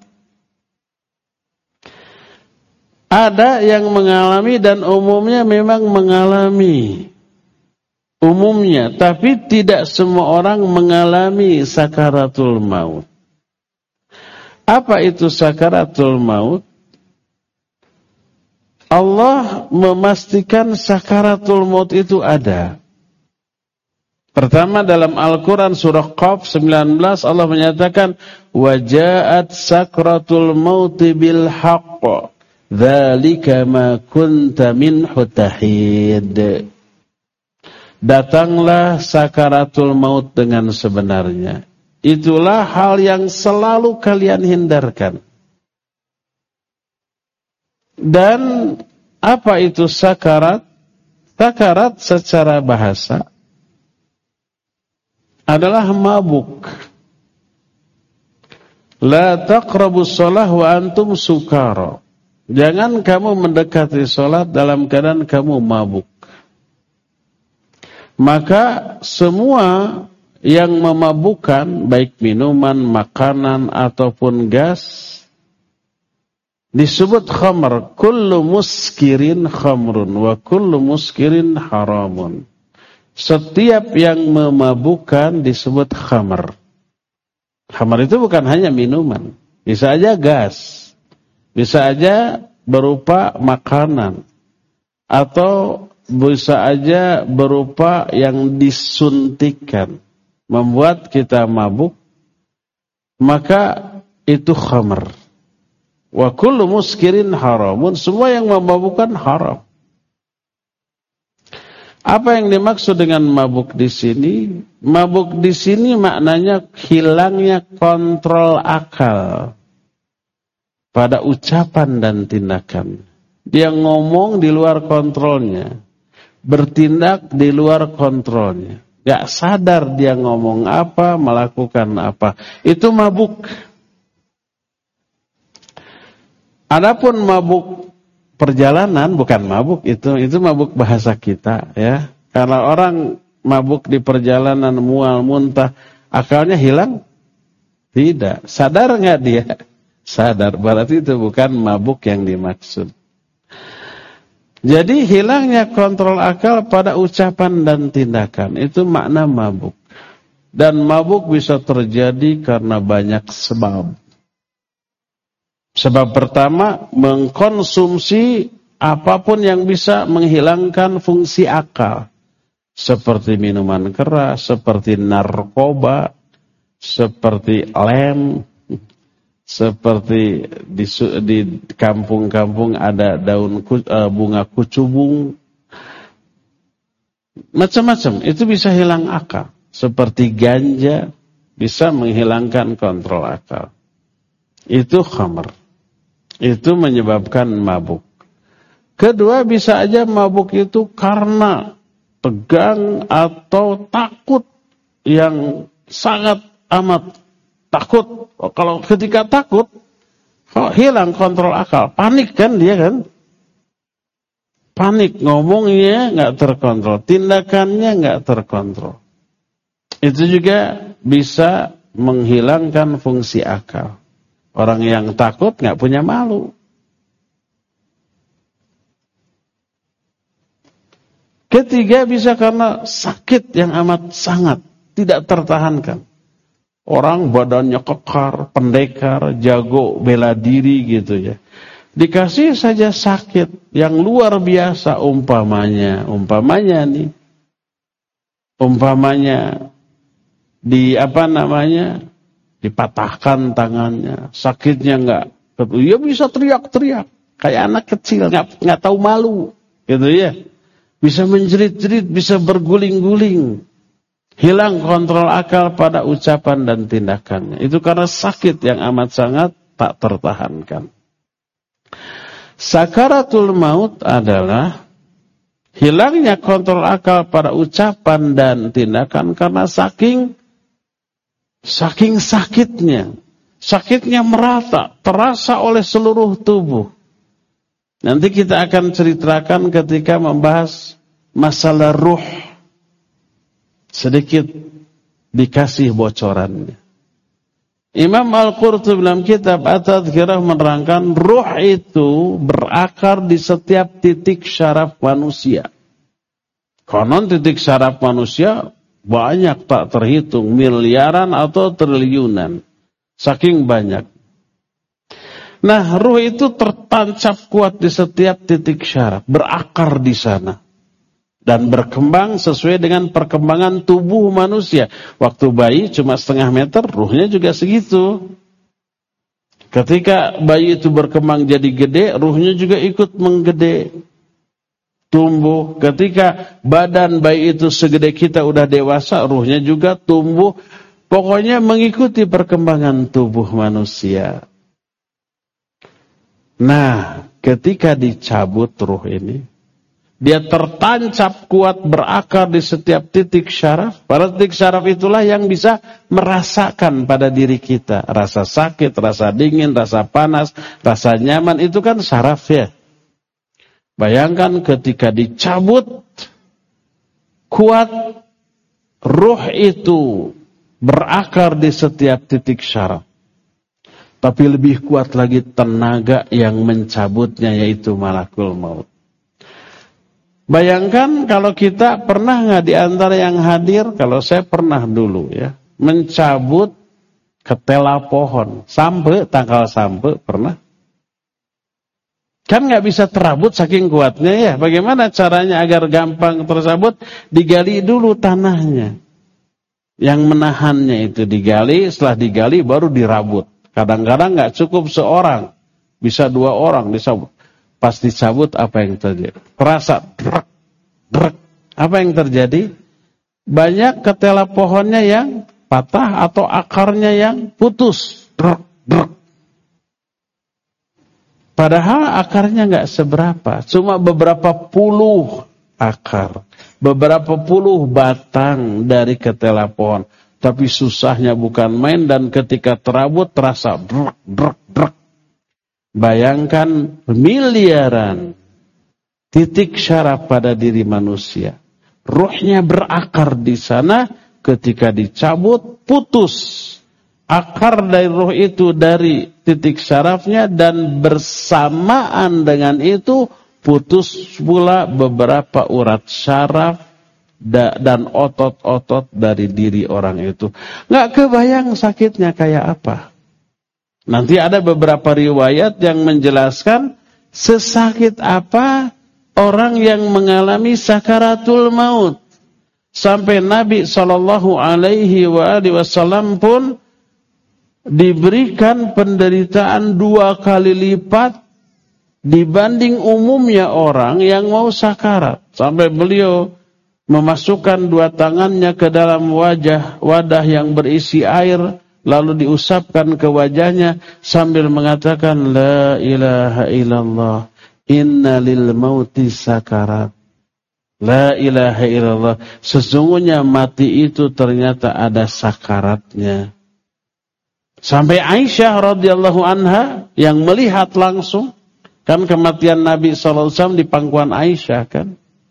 Ada yang mengalami dan umumnya memang mengalami. Umumnya, tapi tidak semua orang mengalami sakaratul maut. Apa itu sakaratul maut? Allah memastikan sakaratul maut itu ada. Pertama dalam Al-Quran surah Qaf sembilan belas Allah menyatakan waja'at sakratul mauti bil haqq. Dzalika ma kunta minhu tahid. Datanglah sakaratul maut dengan sebenarnya. Itulah hal yang selalu kalian hindarkan. Dan apa itu sakarat? Sakarat secara bahasa adalah mabuk. La taqrabus shalah wa antum sukara. Jangan kamu mendekati salat dalam keadaan kamu mabuk. Maka semua yang memabukkan, baik minuman, makanan ataupun gas, disebut khamr. Kullu muskirin khamrun wa kullu muskirin haramun. Setiap yang memabukkan disebut khamr. Khamr itu bukan hanya minuman, bisa aja gas, bisa aja berupa makanan, atau bisa aja berupa yang disuntikkan, membuat kita mabuk, maka itu khamr. Wa kullu muskirin haramun, semua yang memabukkan haram. Apa yang dimaksud dengan mabuk di sini? Mabuk di sini maknanya hilangnya kontrol akal pada ucapan dan tindakan. Dia ngomong di luar kontrolnya, bertindak di luar kontrolnya. Gak sadar dia ngomong apa, melakukan apa. Itu mabuk. Adapun mabuk perjalanan bukan mabuk itu, itu mabuk bahasa kita ya. Kalau orang mabuk di perjalanan mual muntah, akalnya hilang? Tidak. Sadar nggak dia? Sadar. Berarti itu bukan mabuk yang dimaksud. Jadi hilangnya kontrol akal pada ucapan dan tindakan, itu makna mabuk. Dan mabuk bisa terjadi karena banyak sebab. Sebab pertama, mengkonsumsi apapun yang bisa menghilangkan fungsi akal. Seperti minuman keras, seperti narkoba, seperti lem, seperti di, di kampung-kampung ada daun bunga kucubung. Macam-macam, itu bisa hilang akal. Seperti ganja, bisa menghilangkan kontrol akal. Itu khamr. Itu menyebabkan mabuk. Kedua, bisa aja mabuk itu karena tegang atau takut yang sangat amat takut. Kalau ketika takut, kok hilang kontrol akal. Panik kan dia kan? Panik, ngomongnya nggak terkontrol, tindakannya nggak terkontrol. Itu juga bisa menghilangkan fungsi akal. Orang yang takut nggak punya malu. Ketiga, bisa karena sakit yang amat sangat tidak tertahankan. Orang badannya kekar, pendekar, jago, bela diri gitu ya. Dikasih saja sakit yang luar biasa, umpamanya, umpamanya nih, umpamanya di apa namanya, dipatahkan tangannya, sakitnya enggak, dia bisa teriak-teriak kayak anak kecil, nggak nggak tahu malu, gitu ya. Bisa menjerit-jerit, bisa berguling-guling, hilang kontrol akal pada ucapan dan tindakannya. Itu karena sakit yang amat sangat tak tertahankan. Sakaratul maut adalah hilangnya kontrol akal pada ucapan dan tindakan karena saking Saking sakitnya, sakitnya merata, terasa oleh seluruh tubuh. Nanti kita akan ceritakan ketika membahas masalah ruh. Sedikit dikasih bocorannya. Imam Al-Qurtubi dalam kitab At-Tadhkirah menerangkan ruh itu berakar di setiap titik syaraf manusia. Konon titik syaraf manusia banyak tak terhitung, miliaran atau triliunan. Saking banyak. Nah, ruh itu tertancap kuat di setiap titik syaraf, berakar di sana. Dan berkembang sesuai dengan perkembangan tubuh manusia. Waktu bayi cuma setengah meter, ruhnya juga segitu. Ketika bayi itu berkembang jadi gede, ruhnya juga ikut menggede. Tumbuh. Ketika badan bayi itu segede kita udah dewasa, ruhnya juga tumbuh. Pokoknya mengikuti perkembangan tubuh manusia. Nah, ketika dicabut ruh ini, Dia tertancap kuat berakar di setiap titik syaraf. Pada titik syaraf itulah yang bisa merasakan pada diri kita. Rasa sakit, rasa dingin, rasa panas, rasa nyaman. Itu kan syaraf ya. Bayangkan ketika dicabut, kuat, ruh itu berakar di setiap titik syaraf. Tapi lebih kuat lagi tenaga yang mencabutnya, yaitu malakul maut. Bayangkan kalau kita pernah nggak di antara yang hadir, kalau saya pernah dulu ya, mencabut ketela pohon, sampai tangkal sampai pernah. Kan nggak bisa terabut saking kuatnya ya. Bagaimana caranya agar gampang tersabut? Digali dulu tanahnya. Yang menahannya itu digali, setelah digali baru dirabut. Kadang-kadang nggak cukup seorang, bisa dua orang disabut. Pas dicabut apa yang terjadi? Terasa drek, drek. Apa yang terjadi? Banyak ketela pohonnya yang patah atau akarnya yang putus. Drek, drek. Padahal akarnya nggak seberapa, cuma beberapa puluh akar, beberapa puluh batang dari ketela pohon. Tapi susahnya bukan main, dan ketika terabut terasa drek, drek, drek. Bayangkan miliaran titik syaraf pada diri manusia. Ruhnya berakar di sana, ketika dicabut putus akar dari ruh itu dari titik syarafnya, dan bersamaan dengan itu putus pula beberapa urat syaraf dan otot-otot dari diri orang itu. Nggak kebayang sakitnya kayak apa. Nanti ada beberapa riwayat yang menjelaskan sesakit apa orang yang mengalami sakaratul maut. Sampai Nabi shallallahu alaihi wasallam pun diberikan penderitaan dua kali lipat dibanding umumnya orang yang mau sakarat. Sampai beliau memasukkan dua tangannya ke dalam wajah wadah yang berisi air, lalu diusapkan ke wajahnya sambil mengatakan la ilaha illallah inna lil mauti sakarat. La ilaha illallah, sesungguhnya mati itu ternyata ada sakaratnya. Sampai Aisyah radhiyallahu anha yang melihat langsung, kan kematian Nabi shallallahu alaihi wasallam di pangkuan Aisyah kan.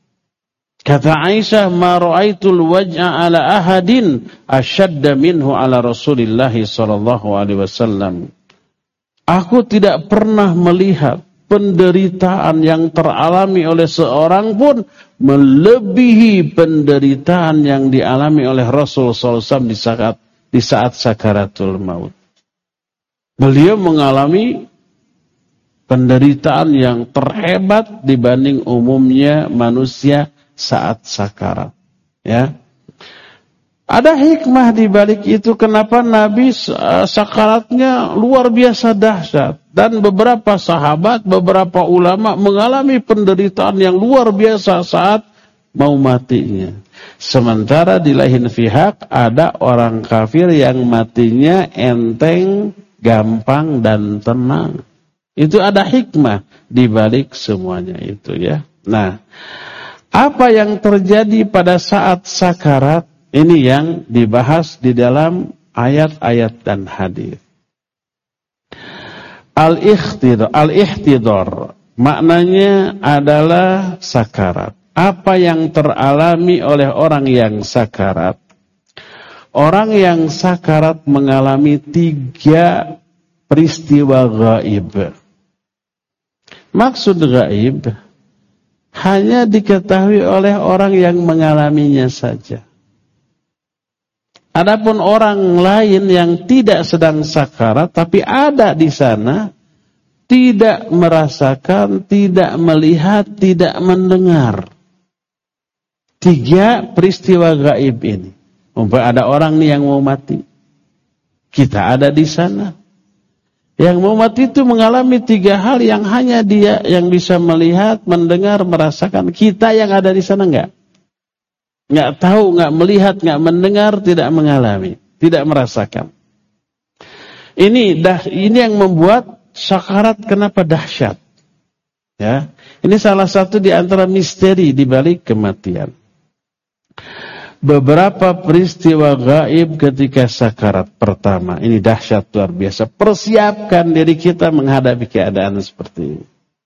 Kata Aisyah, ma ra'aitul waj'a ala ahadin asyadda minhu ala Rasulillah sallallahu alaihi wasallam. Aku tidak pernah melihat penderitaan yang teralami oleh seorang pun melebihi penderitaan yang dialami oleh Rasul sallallahu alaihi wasallam di saat di saat sakaratul maut. Beliau mengalami penderitaan yang terhebat dibanding umumnya manusia saat sakarat, ya. Ada hikmah di balik itu, kenapa Nabi sakaratnya luar biasa dahsyat, dan beberapa sahabat, beberapa ulama mengalami penderitaan yang luar biasa saat mau matinya. Sementara di lain pihak ada orang kafir yang matinya enteng, gampang dan tenang. Itu ada hikmah di balik semuanya itu, ya. Nah, apa yang terjadi pada saat sakarat ini yang dibahas di dalam ayat-ayat dan hadis. Al-ikhtidar, al-ihtidar maknanya adalah sakarat. Apa yang teralami oleh orang yang sakarat? Orang yang sakarat mengalami tiga peristiwa gaib. Maksud gaib hanya diketahui oleh orang yang mengalaminya saja. Adapun orang lain yang tidak sedang sakarat tapi ada di sana, tidak merasakan, tidak melihat, tidak mendengar. Tiga peristiwa gaib ini. Umpama ada orang nih yang mau mati, kita ada di sana. Yang mau mati itu mengalami tiga hal yang hanya dia yang bisa melihat, mendengar, merasakan. Kita yang ada di sana enggak. Enggak tahu, enggak melihat, enggak mendengar, tidak mengalami, tidak merasakan. Ini dah ini yang membuat sakarat kenapa dahsyat. Ya. Ini salah satu di antara misteri di balik kematian. Beberapa peristiwa gaib ketika sakarat pertama. Ini dahsyat luar biasa. Persiapkan diri kita menghadapi keadaan seperti ini.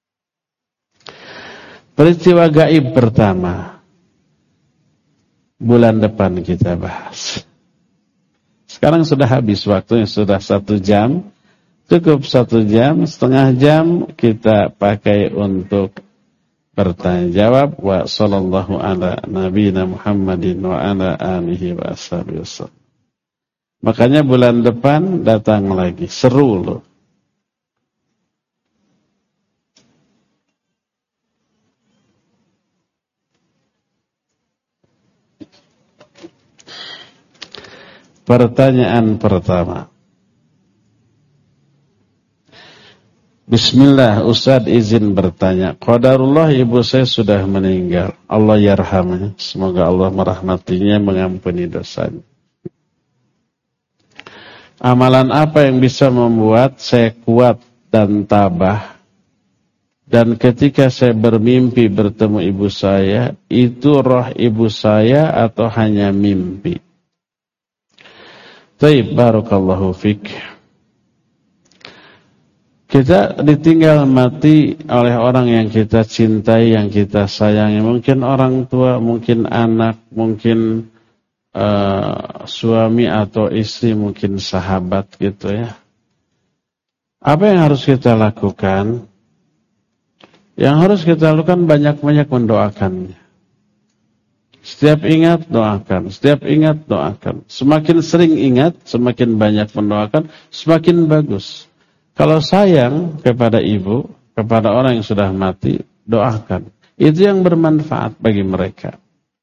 Peristiwa gaib pertama. Bulan depan kita bahas. Sekarang sudah habis waktunya, sudah satu jam. Cukup satu jam, setengah jam kita pakai untuk bertanya jawab. Wa sallallahu ala nabiyina Muhammadin wa ala alihi wa ashabihi wasallam. Makanya bulan depan datang lagi, seru loh. Pertanyaan pertama. Bismillah, Ustaz izin bertanya. Qadarullah ibu saya sudah meninggal. Allah yarhamnya. Semoga Allah merahmatinya, mengampuni dosanya. Amalan apa yang bisa membuat saya kuat dan tabah? Dan ketika saya bermimpi bertemu ibu saya, itu roh ibu saya atau hanya mimpi? Taib, barakallahu fik. Kita ditinggal mati oleh orang yang kita cintai, yang kita sayangi. Mungkin orang tua, mungkin anak, mungkin uh, suami atau istri, mungkin sahabat gitu ya. Apa yang harus kita lakukan? Yang harus kita lakukan banyak-banyak mendoakannya. Setiap ingat, doakan. Setiap ingat, doakan. Semakin sering ingat, semakin banyak mendoakan, semakin bagus. Kalau sayang kepada ibu, kepada orang yang sudah mati, doakan. Itu yang bermanfaat bagi mereka.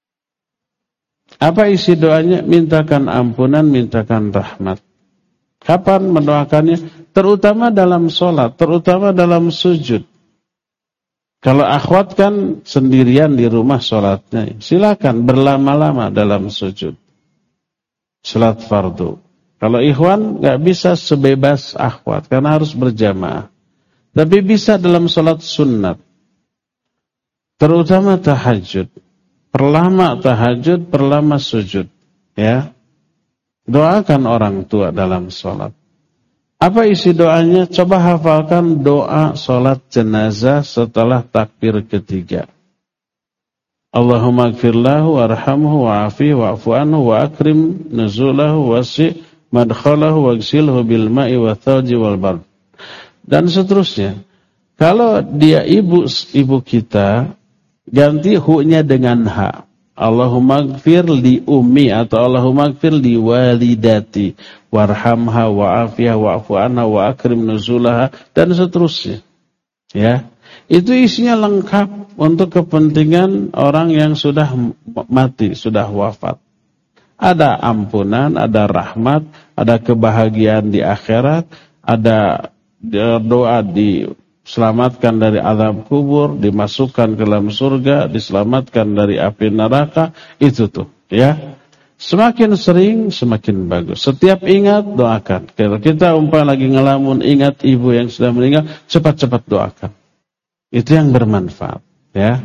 Apa isi doanya? Mintakan ampunan, mintakan rahmat. Kapan mendoakannya? Terutama dalam sholat, terutama dalam sujud. Kalau akhwat kan sendirian di rumah sholatnya, silakan berlama-lama dalam sujud. Sholat fardu. Kalau ikhwan nggak bisa sebebas akhwat karena harus berjamaah. Tapi bisa dalam sholat sunnat. Terutama tahajud. Perlama tahajud, perlama sujud. Ya. Doakan orang tua dalam sholat. Apa isi doanya? Coba hafalkan doa sholat jenazah setelah takbir ketiga. Allahumma gfirlahu warhamhu wa'afihi wa'fu anhu wa akrim nuzulahu wasi' madkhalahu waghsilhu bil ma'i wa thawji wal bard. Dan seterusnya. Kalau dia ibu ibu kita, ganti hu-nya dengan ha. Allahumma gfir li ummi atau Allahumma gfir li walidati warhamha wa'afiha wa'fu anha wa akrim nuzulaha dan seterusnya. Ya. Itu isinya lengkap untuk kepentingan orang yang sudah mati, sudah wafat. Ada ampunan, ada rahmat, ada kebahagiaan di akhirat, ada doa diselamatkan dari azab kubur, dimasukkan ke dalam surga, diselamatkan dari api neraka, itu tuh, ya. Semakin sering, semakin bagus. Setiap ingat, doakan. Kalau kita umpah lagi ngelamun, ingat ibu yang sudah meninggal, cepat-cepat doakan. Itu yang bermanfaat, ya.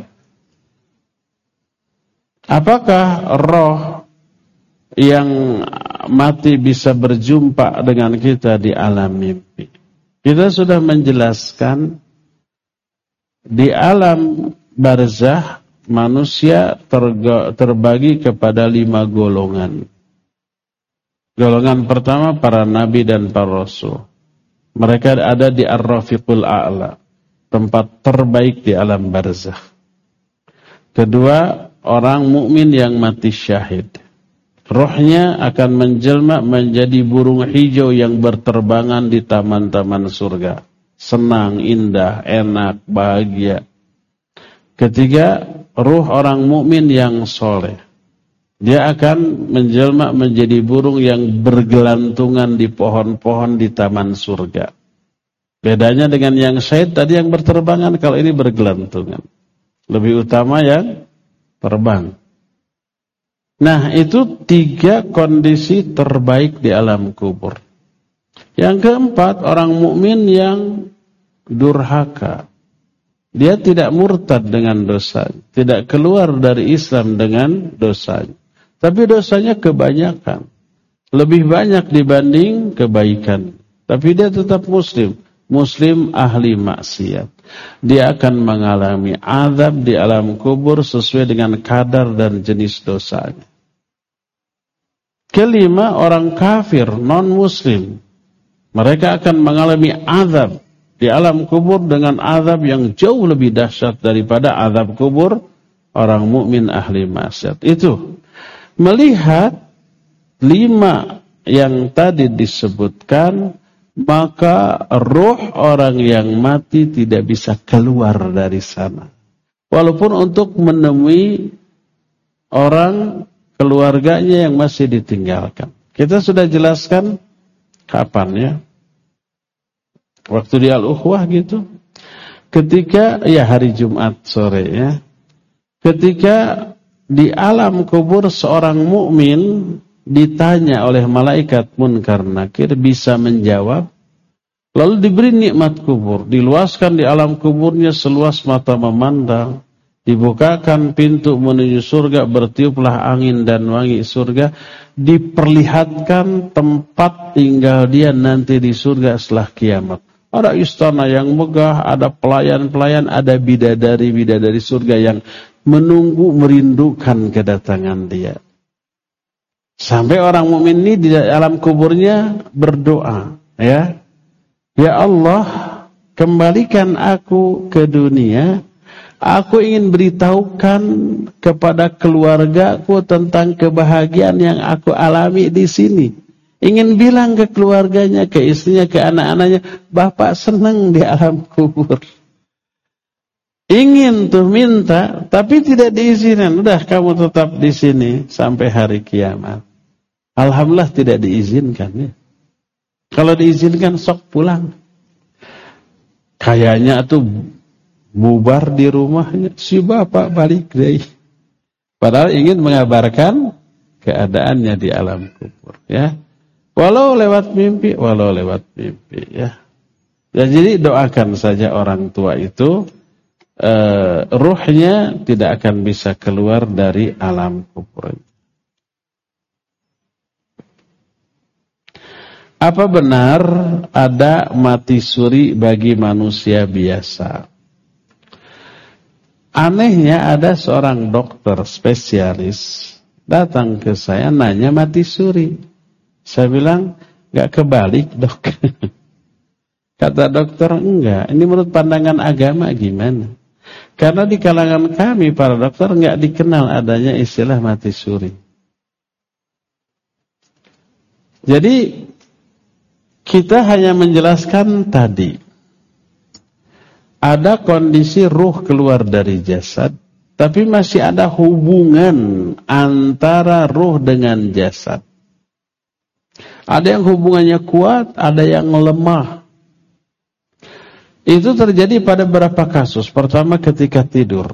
Apakah roh yang mati bisa berjumpa dengan kita di alam mimpi? Kita sudah menjelaskan di alam barzakh manusia terbagi kepada lima golongan. Golongan pertama para nabi dan para rasul. Mereka ada di Ar-Rafiqul A'la, tempat terbaik di alam barzakh. Kedua, orang mukmin yang mati syahid. Rohnya akan menjelma menjadi burung hijau yang berterbangan di taman-taman surga. Senang, indah, enak, bahagia. Ketiga, ruh orang mukmin yang soleh. Dia akan menjelma menjadi burung yang bergelantungan di pohon-pohon di taman surga. Bedanya dengan yang syahid tadi yang berterbangan, kalau ini bergelantungan. Lebih utama yang terbang. Nah, itu tiga kondisi terbaik di alam kubur. Yang keempat, orang mukmin yang durhaka, Dia tidak murtad dengan dosa, tidak keluar dari Islam dengan dosanya. Tapi dosanya kebanyakan, lebih banyak dibanding kebaikan. Tapi dia tetap muslim, muslim ahli maksiat. Dia akan mengalami azab di alam kubur sesuai dengan kadar dan jenis dosanya. Kelima, orang kafir, non-muslim. Mereka akan mengalami azab di alam kubur dengan azab yang jauh lebih dahsyat daripada azab kubur orang mukmin ahli maksiat. Itu melihat lima yang tadi disebutkan, maka roh orang yang mati tidak bisa keluar dari sana. Walaupun untuk menemui orang keluarganya yang masih ditinggalkan. Kita sudah jelaskan kapan ya? Waktu di Al-Ukhwah gitu. Ketika, ya hari Jumat sore ya. Ketika di alam kubur seorang mukmin ditanya oleh malaikat Munkar Nakir, bisa menjawab. Lalu diberi nikmat kubur. Diluaskan di alam kuburnya seluas mata memandang. Dibukakan pintu menuju surga, bertiuplah angin dan wangi surga. Diperlihatkan tempat tinggal dia nanti di surga setelah kiamat. Ada istana yang megah, ada pelayan-pelayan, ada bidadari-bidadari surga yang menunggu, merindukan kedatangan dia. Sampai orang mukmin ini di alam kuburnya berdoa, ya, ya Allah, kembalikan aku ke dunia. Aku ingin beritahukan kepada keluargaku tentang kebahagiaan yang aku alami di sini. Ingin bilang ke keluarganya, ke istrinya, ke anak-anaknya, Bapak senang di alam kubur. Ingin tuh minta, tapi tidak diizinkan. Udah kamu tetap di sini sampai hari kiamat. Alhamdulillah tidak diizinkan ya. Kalau diizinkan sok pulang. Kayaknya tuh bubar di rumahnya, si Bapak balik deh. Padahal ingin mengabarkan keadaannya di alam kubur ya. Walau lewat mimpi, walau lewat mimpi ya. Ya jadi doakan saja orang tua itu, uh, ruhnya tidak akan bisa keluar dari alam kubur. Apa benar ada mati suri bagi manusia biasa? Anehnya ada seorang dokter spesialis datang ke saya nanya mati suri. Saya bilang, gak kebalik dok. Kata dokter, enggak. Ini menurut pandangan agama gimana? Karena di kalangan kami, para dokter, gak dikenal adanya istilah mati suri. Jadi, kita hanya menjelaskan tadi. Ada kondisi ruh keluar dari jasad, tapi masih ada hubungan antara ruh dengan jasad. Ada yang hubungannya kuat, ada yang lemah. Itu terjadi pada beberapa kasus. Pertama ketika tidur.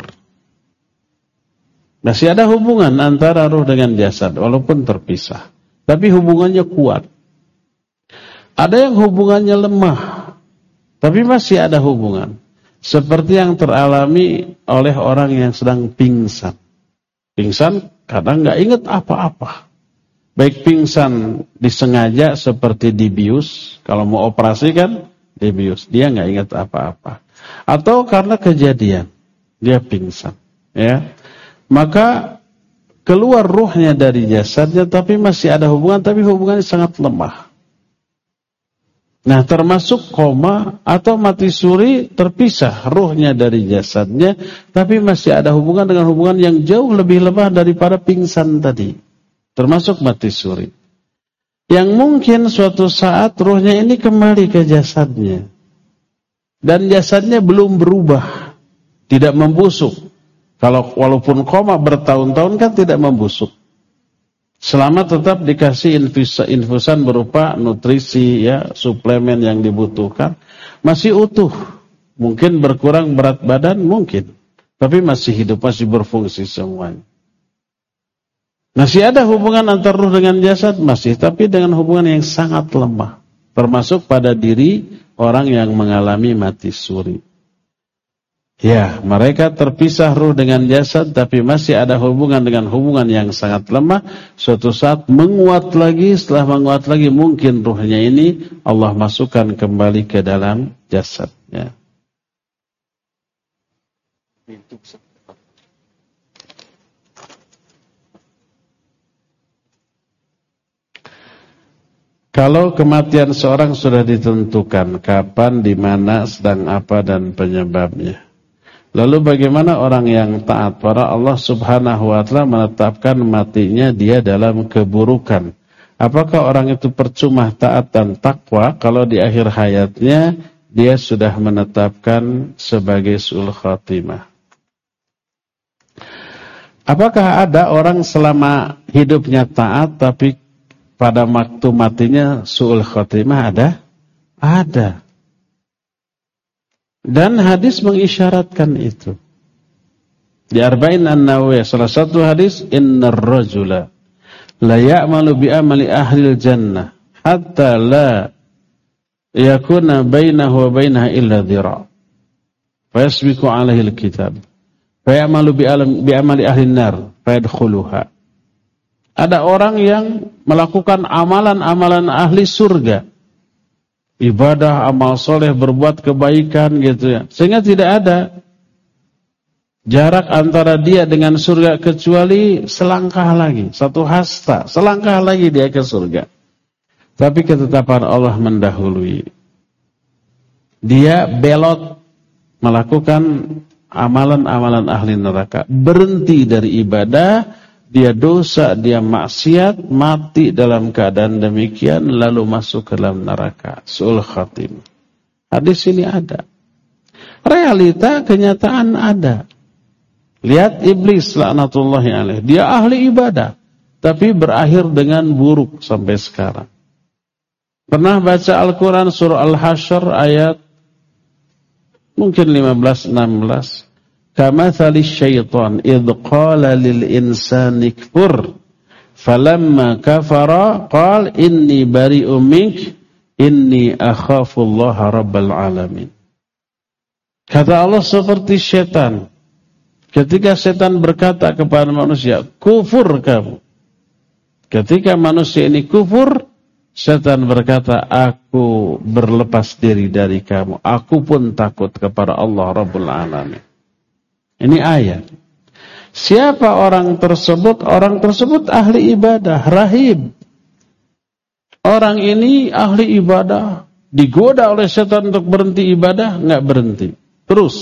Masih ada hubungan antara ruh dengan jasad, walaupun terpisah. Tapi hubungannya kuat. Ada yang hubungannya lemah, tapi masih ada hubungan. Seperti yang teralami oleh orang yang sedang pingsan. Pingsan kadang nggak ingat apa-apa. Baik pingsan disengaja seperti dibius, kalau mau operasi kan dibius, dia nggak ingat apa-apa. Atau karena kejadian, dia pingsan, ya. Maka keluar ruhnya dari jasadnya, tapi masih ada hubungan, tapi hubungannya sangat lemah. Nah, termasuk koma atau mati suri, terpisah ruhnya dari jasadnya, tapi masih ada hubungan dengan hubungan yang jauh lebih lemah daripada pingsan tadi. Termasuk mati suri. Yang mungkin suatu saat ruhnya ini kembali ke jasadnya. Dan jasadnya belum berubah. Tidak membusuk. Kalau walaupun koma bertahun-tahun kan tidak membusuk. Selama tetap dikasih infusan berupa nutrisi, ya, suplemen yang dibutuhkan. Masih utuh. Mungkin berkurang berat badan, mungkin. Tapi masih hidup, masih berfungsi semuanya. Masih ada hubungan antara ruh dengan jasad, masih, tapi dengan hubungan yang sangat lemah. Termasuk pada diri orang yang mengalami mati suri. Ya, mereka terpisah ruh dengan jasad, tapi masih ada hubungan dengan hubungan yang sangat lemah. Suatu saat menguat lagi, setelah menguat lagi mungkin ruhnya ini Allah masukkan kembali ke dalam jasadnya. Kalau kematian seorang sudah ditentukan, kapan, di mana, sedang apa, dan penyebabnya. Lalu bagaimana orang yang taat pada Allah Subhanahu wa Ta'ala menetapkan matinya dia dalam keburukan? Apakah orang itu percuma taat dan takwa kalau di akhir hayatnya dia sudah menetapkan sebagai su'ul khatimah? Apakah ada orang selama hidupnya taat tapi pada waktu matinya su'ul khatimah? Ada? Ada. Dan hadis mengisyaratkan itu. Di Arba'in An-Nawawiyah salah satu hadis, innar rajula la ya'malu bi amali ahli al-jannah hatta la yakuna bainahu wa bainaha illa dhira'. Fa yasbiqu 'alaihi al-kitab. Fa ya'malu bi amali ahli an-nar fa yadkhuluha. Ada orang yang melakukan amalan-amalan ahli surga. Ibadah, amal soleh, berbuat kebaikan gitu ya. Sehingga tidak ada jarak antara dia dengan surga kecuali selangkah lagi. Satu hasta, selangkah lagi dia ke surga. Tapi ketetapan Allah mendahului. Dia belot melakukan amalan-amalan ahli neraka. Berhenti dari ibadah. Dia dosa, dia maksiat, mati dalam keadaan demikian, lalu masuk ke dalam neraka. Su'ul khatim. Hadis ini ada. Realita, kenyataan ada. Lihat iblis, laknatullahi alaih. Dia ahli ibadah, tapi berakhir dengan buruk sampai sekarang. Pernah baca Al-Quran surah Al-Hasyr ayat mungkin lima belas enam belas. Kamathali syaitan idh qala lil insani kfur falamma kafara qala inni bari'um mink inni akhafullaha rabbal alamin. Kata Allah seperti setan. Ketika setan berkata kepada manusia, kufur kamu. Ketika manusia ini kufur, setan berkata, aku berlepas diri dari kamu. Aku pun takut kepada Allah Rabbul Alamin. Ini ayat. Siapa orang tersebut? Orang tersebut ahli ibadah, rahib. Orang ini ahli ibadah, digoda oleh setan untuk berhenti ibadah, enggak berhenti. Terus.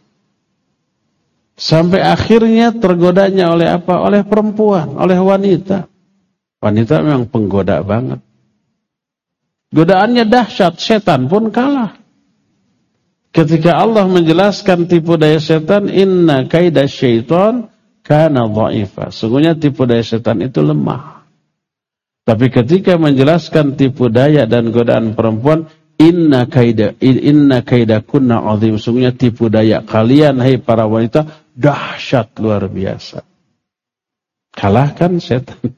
Sampai akhirnya tergodanya oleh apa? Oleh perempuan, oleh wanita. Wanita memang penggoda banget. Godaannya dahsyat, setan pun kalah. Ketika Allah menjelaskan tipu daya setan, inna kaida syaitan kana dha'ifa. Sungguhnya tipu daya setan itu lemah. Tapi ketika menjelaskan tipu daya dan godaan perempuan, inna kaida inna kaida kunna 'azim. Sungguhnya tipu daya kalian hai para wanita dahsyat luar biasa. Kalahkan setan.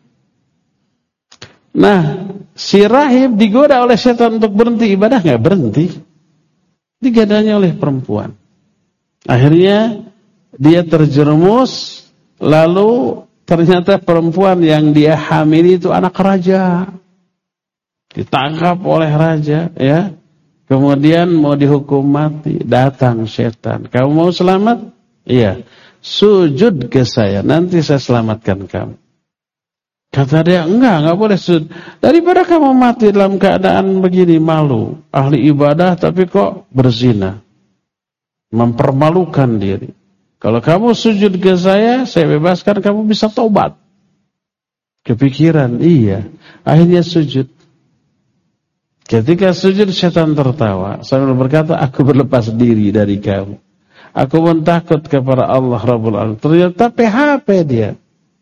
Nah, si rahib digoda oleh setan untuk berhenti ibadah, enggak berhenti. Digadanya oleh perempuan. Akhirnya dia terjerumus, lalu ternyata perempuan yang dia hamili itu anak raja. Ditangkap oleh raja, ya. Kemudian mau dihukum mati, datang setan. Kamu mau selamat? Iya. Sujud ke saya, nanti saya selamatkan kamu. Kata dia, enggak, enggak boleh sujud. Daripada kamu mati dalam keadaan begini, malu. Ahli ibadah tapi kok berzina. Mempermalukan diri. Kalau kamu sujud ke saya, saya bebaskan, kamu bisa taubat. Kepikiran, iya. Akhirnya sujud. Ketika sujud, setan tertawa. Sambil berkata, aku berlepas diri dari kamu. Aku pun takut kepada Allah Rabbul Alamin. Ternyata P H P dia.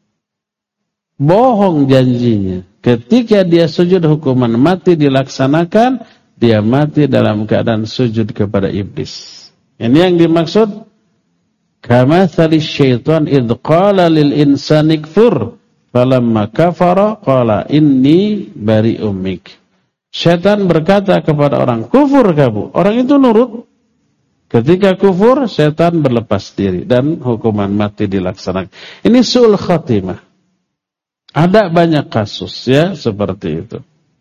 Bohong janjinya. Ketika dia sujud, hukuman mati dilaksanakan, dia mati dalam keadaan sujud kepada iblis. Ini yang dimaksud kamathali syaitan idh qala lil insani kfur falamma kafara qala inni bari'um mink. Syaitan berkata kepada orang, kufur kamu. Orang itu nurut. Ketika kufur, setan berlepas diri dan hukuman mati dilaksanakan. Ini su'ul khatimah. Ada banyak kasus ya seperti itu.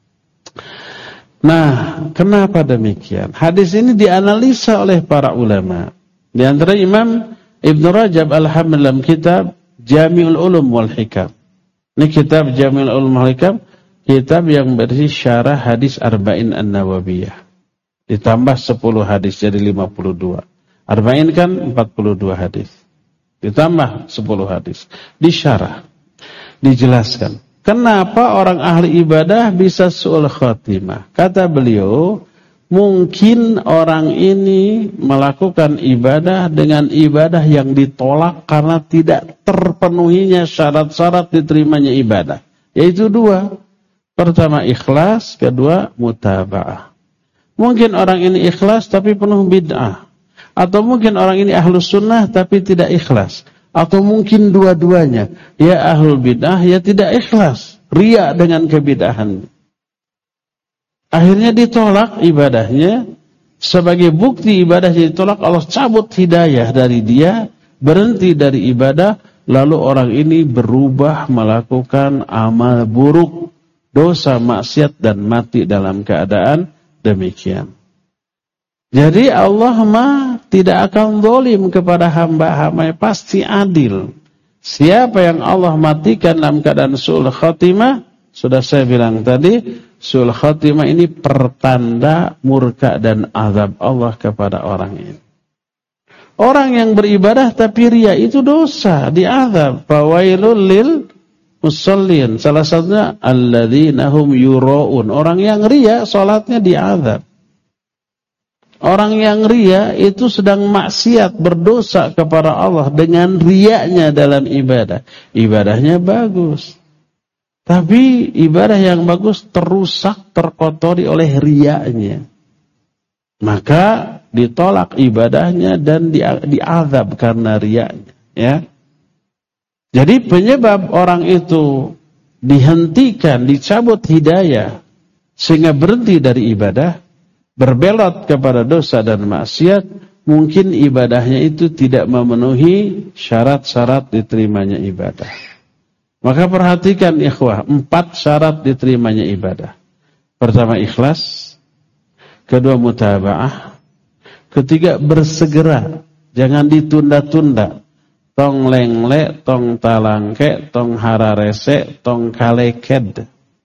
Nah, kenapa demikian? Hadis ini dianalisa oleh para ulama. Di antara Imam Ibn Rajab Al-Hamd dalam kitab Jami'ul Ulum wal Hikam. Ini kitab Jami'ul Ulum wal Hikam, kitab yang berisi syarah hadis Arba'in An-Nawawiyah. Ditambah sepuluh hadis jadi lima puluh dua. Arba'in kan empat puluh dua hadis. Ditambah sepuluh hadis. Disyarah. Dijelaskan. Kenapa orang ahli ibadah bisa su'ul khatimah? Kata beliau, mungkin orang ini melakukan ibadah dengan ibadah yang ditolak karena tidak terpenuhinya syarat-syarat diterimanya ibadah. Yaitu dua. Pertama ikhlas, kedua mutaba'ah. Mungkin orang ini ikhlas tapi penuh bid'ah. Atau mungkin orang ini ahlus sunnah tapi tidak ikhlas. Atau mungkin dua-duanya. Ya ahlul bid'ah, ya tidak ikhlas. Ria dengan kebid'ahan. Akhirnya ditolak ibadahnya. Sebagai bukti ibadahnya ditolak, Allah cabut hidayah dari dia. Berhenti dari ibadah. Lalu orang ini berubah melakukan amal buruk. Dosa, maksiat dan mati dalam keadaan demikian. Jadi Allah mah tidak akan zalim kepada hamba-hamba, pasti adil. Siapa yang Allah matikan dalam keadaan su'ul khatimah, sudah saya bilang tadi, su'ul khatimah ini pertanda murka dan azab Allah kepada orang ini. Orang yang beribadah tapi riya itu dosa, diazab. Fawailul lil musallin, salah satunya alladzina hum yura'un. Orang yang riya salatnya diazab. Orang yang riya itu sedang maksiat, berdosa kepada Allah dengan riyanya dalam ibadah. Ibadahnya bagus. Tapi ibadah yang bagus terusak, terkotori oleh riyanya. Maka ditolak ibadahnya dan diazab karena riyanya, ya. Jadi penyebab orang itu dihentikan, dicabut hidayah sehingga berhenti dari ibadah, berbelot kepada dosa dan maksiat, mungkin ibadahnya itu tidak memenuhi syarat-syarat diterimanya ibadah. Maka perhatikan ikhwah, empat syarat diterimanya ibadah. Pertama ikhlas, kedua mutaba'ah, ketiga bersegera, jangan ditunda-tunda. Tong lengle, tong talangke, tong hararese, tong kaleked.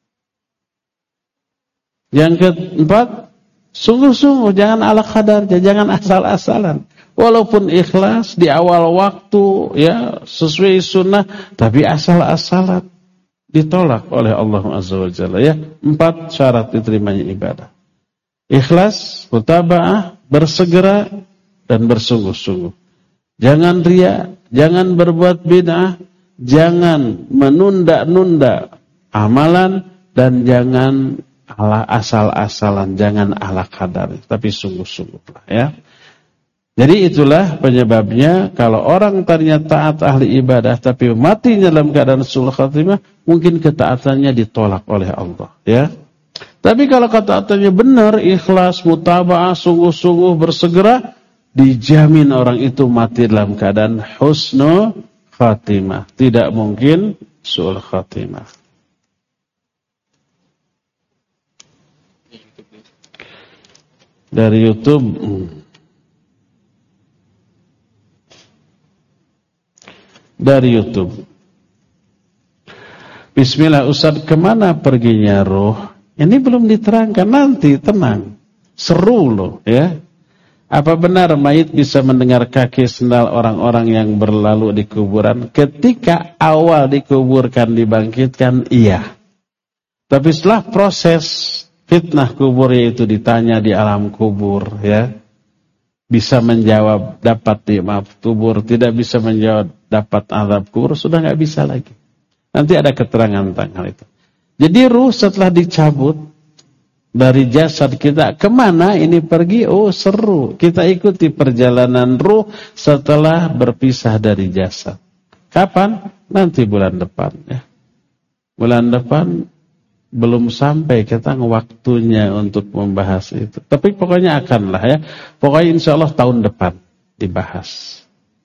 Yang keempat, sungguh-sungguh, jangan ala kadar, jangan asal-asalan. Walaupun ikhlas di awal waktu, ya sesuai sunnah, tapi asal-asalan ditolak oleh Allah Azza wa Jalla. Ya, empat syarat diterimanya ibadah. Ikhlas, mutaba'ah, bersegera, dan bersungguh-sungguh. Jangan riya, jangan berbuat bid'ah, jangan menunda-nunda amalan, dan jangan ala asal-asalan, jangan ala kadar, tapi sungguh-sungguhlah, ya. Jadi itulah penyebabnya kalau orang tadinya taat ahli ibadah tapi matinya dalam keadaan su'ul khatimah, mungkin ketaatannya ditolak oleh Allah, ya. Tapi kalau ketaatannya benar, ikhlas, mutaba'ah, sungguh-sungguh, bersegera, dijamin orang itu mati dalam keadaan husnul khatimah. Tidak mungkin su'ul khatimah. Dari YouTube. Dari YouTube. Bismillah Ustaz, kemana perginya roh? Ini belum diterangkan, nanti tenang. Seru loh, ya. Apa benar mayit bisa mendengar kaki sendal orang-orang yang berlalu di kuburan? Ketika awal dikuburkan, dibangkitkan, iya. Tapi setelah proses fitnah kubur, yaitu ditanya di alam kubur, ya, bisa menjawab dapat maaf kubur, tidak bisa menjawab dapat azab kubur, sudah nggak bisa lagi. Nanti ada keterangan tentang hal itu. Jadi ruh setelah dicabut dari jasad kita, kemana ini pergi? Oh seru, kita ikuti perjalanan ruh setelah berpisah dari jasad. Kapan? Nanti bulan depan, ya. Bulan depan belum sampai kita waktunya untuk membahas itu. Tapi pokoknya akanlah ya. Pokoknya insya Allah tahun depan dibahas.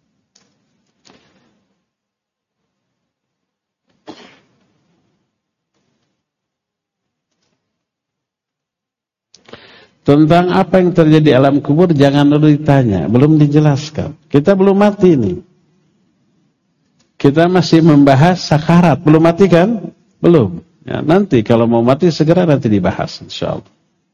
Tentang apa yang terjadi alam kubur jangan dulu ditanya, belum dijelaskan. Kita belum mati nih. Kita masih membahas sakarat, belum mati kan? Belum. Ya, nanti kalau mau mati segera nanti dibahas insyaallah.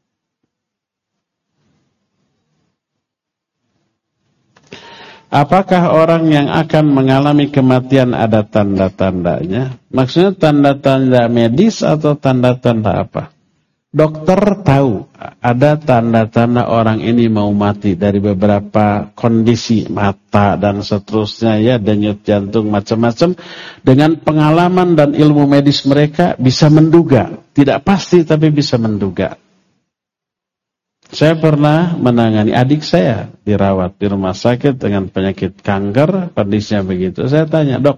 Apakah orang yang akan mengalami kematian ada tanda-tandanya? Maksudnya tanda-tanda medis atau tanda-tanda apa? Dokter tahu ada tanda-tanda orang ini mau mati dari beberapa kondisi mata dan seterusnya ya, denyut jantung macam-macam. Dengan pengalaman dan ilmu medis mereka bisa menduga, tidak pasti tapi bisa menduga. Saya pernah menangani adik saya dirawat di rumah sakit dengan penyakit kanker, kondisinya begitu. Saya tanya, "Dok,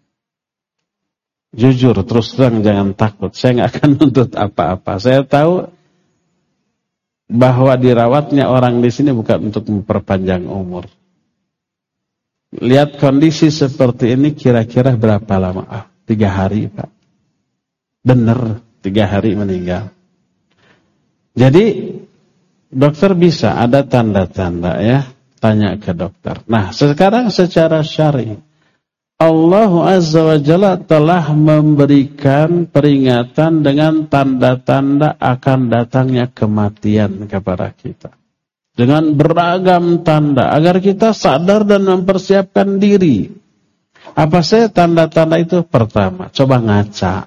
jujur, terus terang, jangan takut. Saya nggak akan nuntut apa-apa. Saya tahu bahwa dirawatnya orang di sini bukan untuk memperpanjang umur. Lihat kondisi seperti ini kira-kira berapa lama? Ah, tiga hari, Pak. Bener, tiga hari meninggal. Jadi dokter bisa ada tanda-tanda ya. Tanya ke dokter. Nah, sekarang secara syar'i Allah Azza wa Jalla telah memberikan peringatan dengan tanda-tanda akan datangnya kematian kepada kita. Dengan beragam tanda, agar kita sadar dan mempersiapkan diri. Apa saja tanda-tanda itu? Pertama, coba ngaca.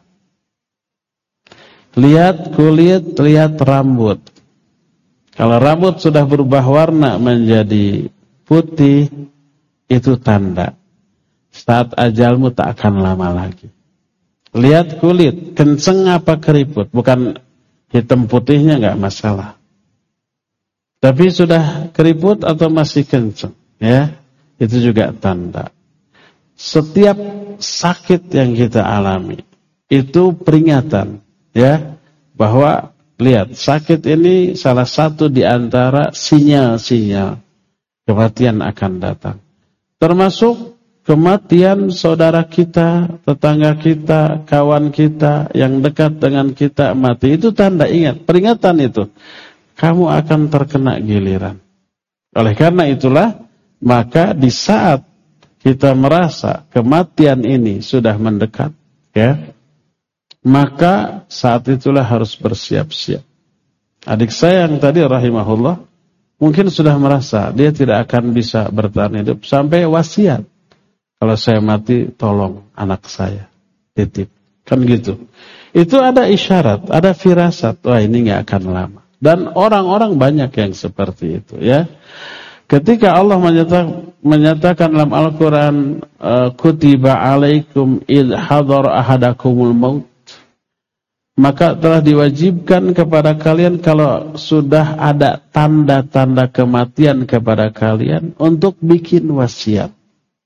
Lihat kulit, lihat rambut. Kalau rambut sudah berubah warna menjadi putih, itu tanda. Saat ajalmu tak akan lama lagi. Lihat kulit, kenceng apa keriput. Bukan hitam putihnya enggak masalah. Tapi sudah keriput atau masih kenceng, ya, itu juga tanda. Setiap sakit yang kita alami, itu peringatan, ya, bahwa lihat, sakit ini salah satu di antara sinyal-sinyal kematian akan datang. Termasuk kematian saudara kita, tetangga kita, kawan kita, yang dekat dengan kita mati. Itu tanda, ingat, peringatan itu. Kamu akan terkena giliran. Oleh karena itulah, maka di saat kita merasa kematian ini sudah mendekat, ya, maka saat itulah harus bersiap-siap. Adik saya yang tadi rahimahullah, mungkin sudah merasa dia tidak akan bisa bertahan hidup sampai wasiat. Kalau saya mati, tolong anak saya, titip. Kan gitu. Itu ada isyarat, ada firasat. Wah, ini gak akan lama. Dan orang-orang banyak yang seperti itu, ya. Ketika Allah menyatakan, menyatakan dalam Al-Quran, kutiba alaikum idh hadar ahadakumul maut, maka telah diwajibkan kepada kalian kalau sudah ada tanda-tanda kematian kepada kalian untuk bikin wasiat.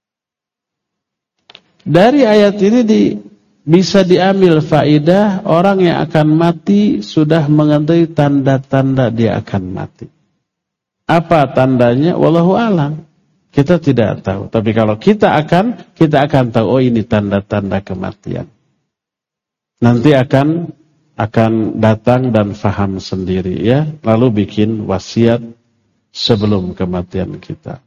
Dari ayat ini di, bisa diambil faidah orang yang akan mati sudah mengetahui tanda-tanda dia akan mati. Apa tandanya? Wallahu a'lam. Kita tidak tahu. Tapi kalau kita akan, kita akan tahu, oh ini tanda-tanda kematian. Nanti akan akan datang dan faham sendiri, ya. Lalu bikin wasiat sebelum kematian kita.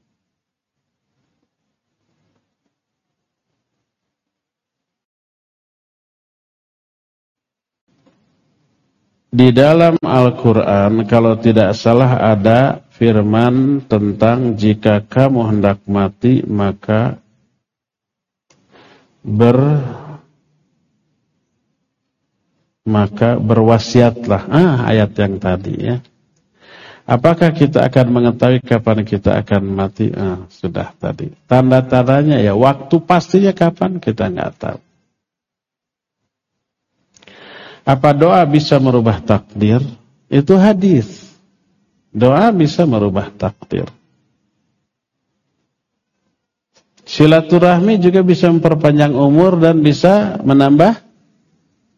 Di dalam Al-Quran, kalau tidak salah ada firman tentang jika kamu hendak mati, maka ber maka berwasiatlah. Ah, ayat yang tadi, ya. Apakah kita akan mengetahui kapan kita akan mati? Ah, sudah tadi. Tanda-tandanya ya, waktu pastinya kapan kita nggak tahu. Apa doa bisa merubah takdir? Itu hadis. Doa bisa merubah takdir. Silaturahmi juga bisa memperpanjang umur dan bisa menambah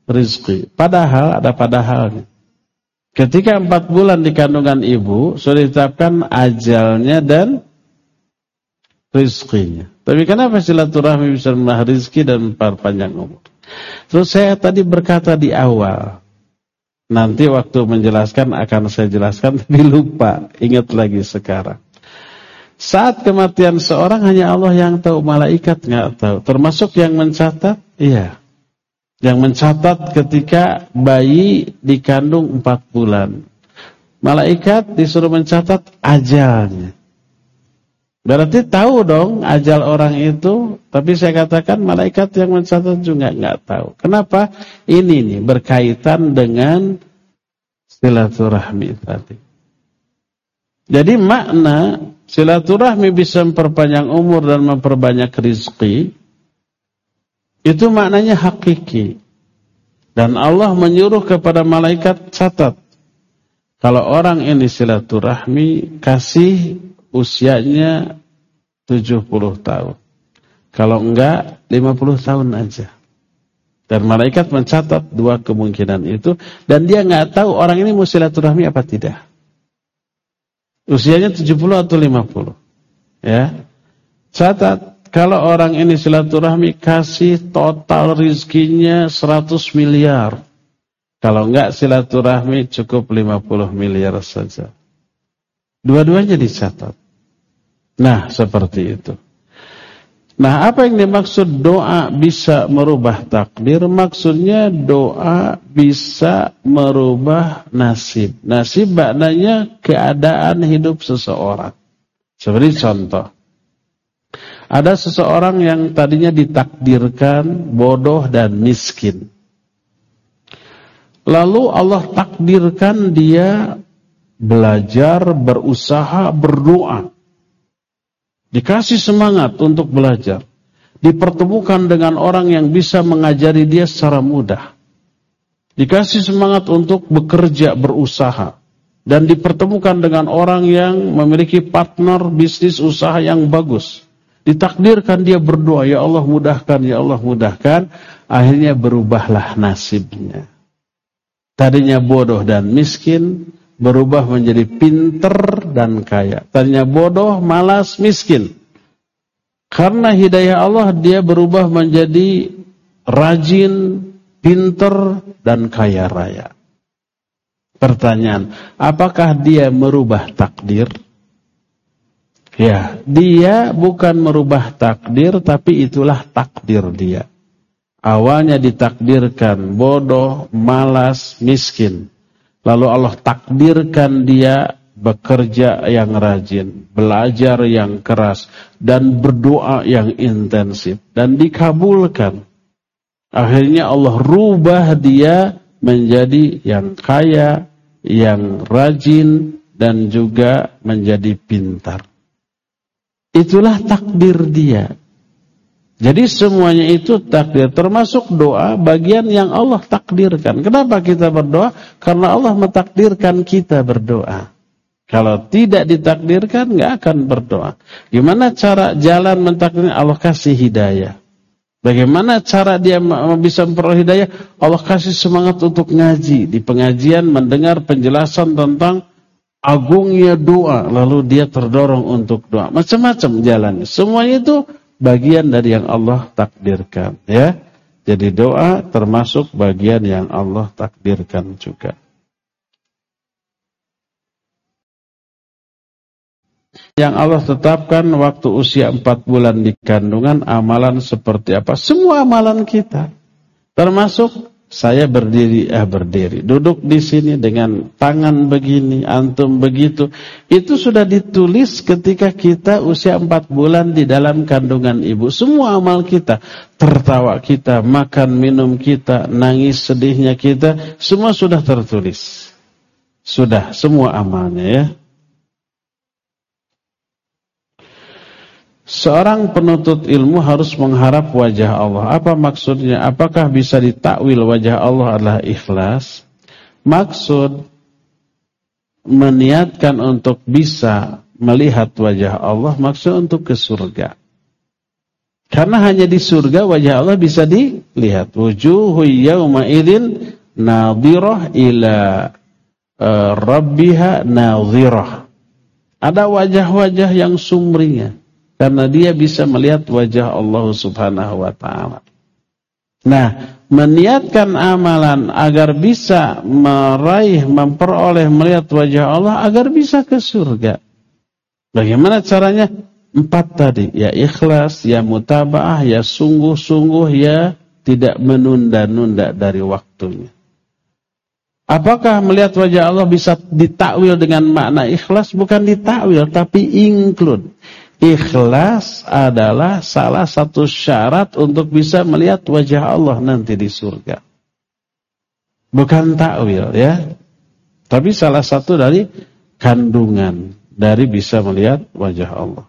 rizki. Padahal ada padahalnya. Ketika empat bulan di kandungan ibu sudah ditetapkan ajalnya dan rizkinya. Tapi kenapa silaturahmi bisa menambah rizki dan memperpanjang umur? Terus saya tadi berkata di awal, nanti waktu menjelaskan akan saya jelaskan, tapi lupa, ingat lagi sekarang. Saat kematian seorang hanya Allah yang tahu, malaikat nggak tahu. Termasuk yang mencatat, iya. Yang mencatat ketika bayi dikandung empat bulan. Malaikat disuruh mencatat ajalnya. Berarti tahu dong ajal orang itu, tapi saya katakan malaikat yang mencatat juga nggak tahu. Kenapa? Ini nih berkaitan dengan silaturahmi tadi. Jadi makna silaturahmi bisa memperpanjang umur dan memperbanyak rezeki, itu maknanya hakiki. Dan Allah menyuruh kepada malaikat, catat. Kalau orang ini silaturahmi, kasih usianya tujuh puluh tahun. Kalau enggak, lima puluh tahun aja. Dan malaikat mencatat dua kemungkinan itu. Dan dia enggak tahu orang ini mau silaturahmi apa tidak. Usianya tujuh puluh atau lima puluh. Ya. Catat. Kalau orang ini silaturahmi, kasih total rizkinya seratus miliar. Kalau enggak silaturahmi, cukup lima puluh miliar saja. Dua-duanya dicatat. Nah, seperti itu. Nah, apa yang dimaksud doa bisa merubah takdir? Maksudnya doa bisa merubah nasib. Nasib maknanya keadaan hidup seseorang. Seperti contoh. Ada seseorang yang tadinya ditakdirkan bodoh dan miskin. Lalu Allah takdirkan dia belajar, berusaha, berdoa. Dikasih semangat untuk belajar. Dipertemukan dengan orang yang bisa mengajari dia secara mudah. Dikasih semangat untuk bekerja, berusaha. Dan dipertemukan dengan orang yang memiliki partner bisnis usaha yang bagus. Ditakdirkan dia berdoa, ya Allah mudahkan, ya Allah mudahkan. Akhirnya berubahlah nasibnya. Tadinya bodoh dan miskin, berubah menjadi pinter dan kaya. Tadinya bodoh, malas, miskin. Karena hidayah Allah, dia berubah menjadi rajin, pinter, dan kaya raya. Pertanyaan, apakah dia merubah takdir? Ya, dia bukan merubah takdir, tapi itulah takdir dia. Awalnya ditakdirkan bodoh, malas, miskin. Lalu Allah takdirkan dia bekerja yang rajin, belajar yang keras, dan berdoa yang intensif. Dan dikabulkan. Akhirnya Allah rubah dia menjadi yang kaya, yang rajin, dan juga menjadi pintar. Itulah takdir dia. Jadi semuanya itu takdir. Termasuk doa bagian yang Allah takdirkan. Kenapa kita berdoa? Karena Allah mentakdirkan kita berdoa. Kalau tidak ditakdirkan, nggak akan berdoa. Gimana cara jalan mentakdirkan? Allah kasih hidayah. Bagaimana cara dia bisa memperoleh hidayah? Allah kasih semangat untuk ngaji. Di pengajian mendengar penjelasan tentang agungnya doa, lalu dia terdorong untuk doa. Macam-macam jalannya. Semuanya itu bagian dari yang Allah takdirkan, ya. Jadi doa termasuk bagian yang Allah takdirkan juga. Yang Allah tetapkan waktu usia empat bulan di kandungan, amalan seperti apa? Semua amalan kita. Termasuk saya berdiri, eh berdiri, duduk di sini dengan tangan begini, antum begitu. Itu sudah ditulis ketika kita usia empat bulan di dalam kandungan ibu. Semua amal kita, tertawa kita, makan minum kita, nangis sedihnya kita, semua sudah tertulis. Sudah, semua amalnya ya. Seorang penuntut ilmu harus mengharap wajah Allah. Apa maksudnya? Apakah bisa ditakwil wajah Allah adalah ikhlas? Maksud meniatkan untuk bisa melihat wajah Allah, maksud untuk ke surga. Karena hanya di surga wajah Allah bisa dilihat. Wujuhu yawma idzin nadhirah ila uh, rabbiha nadhirah. Ada wajah-wajah yang sumringah karena dia bisa melihat wajah Allah Subhanahu wa taala. Nah, meniatkan amalan agar bisa meraih, memperoleh melihat wajah Allah agar bisa ke surga. Bagaimana caranya? Empat tadi, ya ikhlas, ya mutabaah, ya sungguh-sungguh, ya tidak menunda-nunda dari waktunya. Apakah melihat wajah Allah bisa ditakwil dengan makna ikhlas? Bukan ditakwil, tapi include. Ikhlas adalah salah satu syarat untuk bisa melihat wajah Allah nanti di surga. Bukan takwil, ya. Tapi salah satu dari kandungan dari bisa melihat wajah Allah.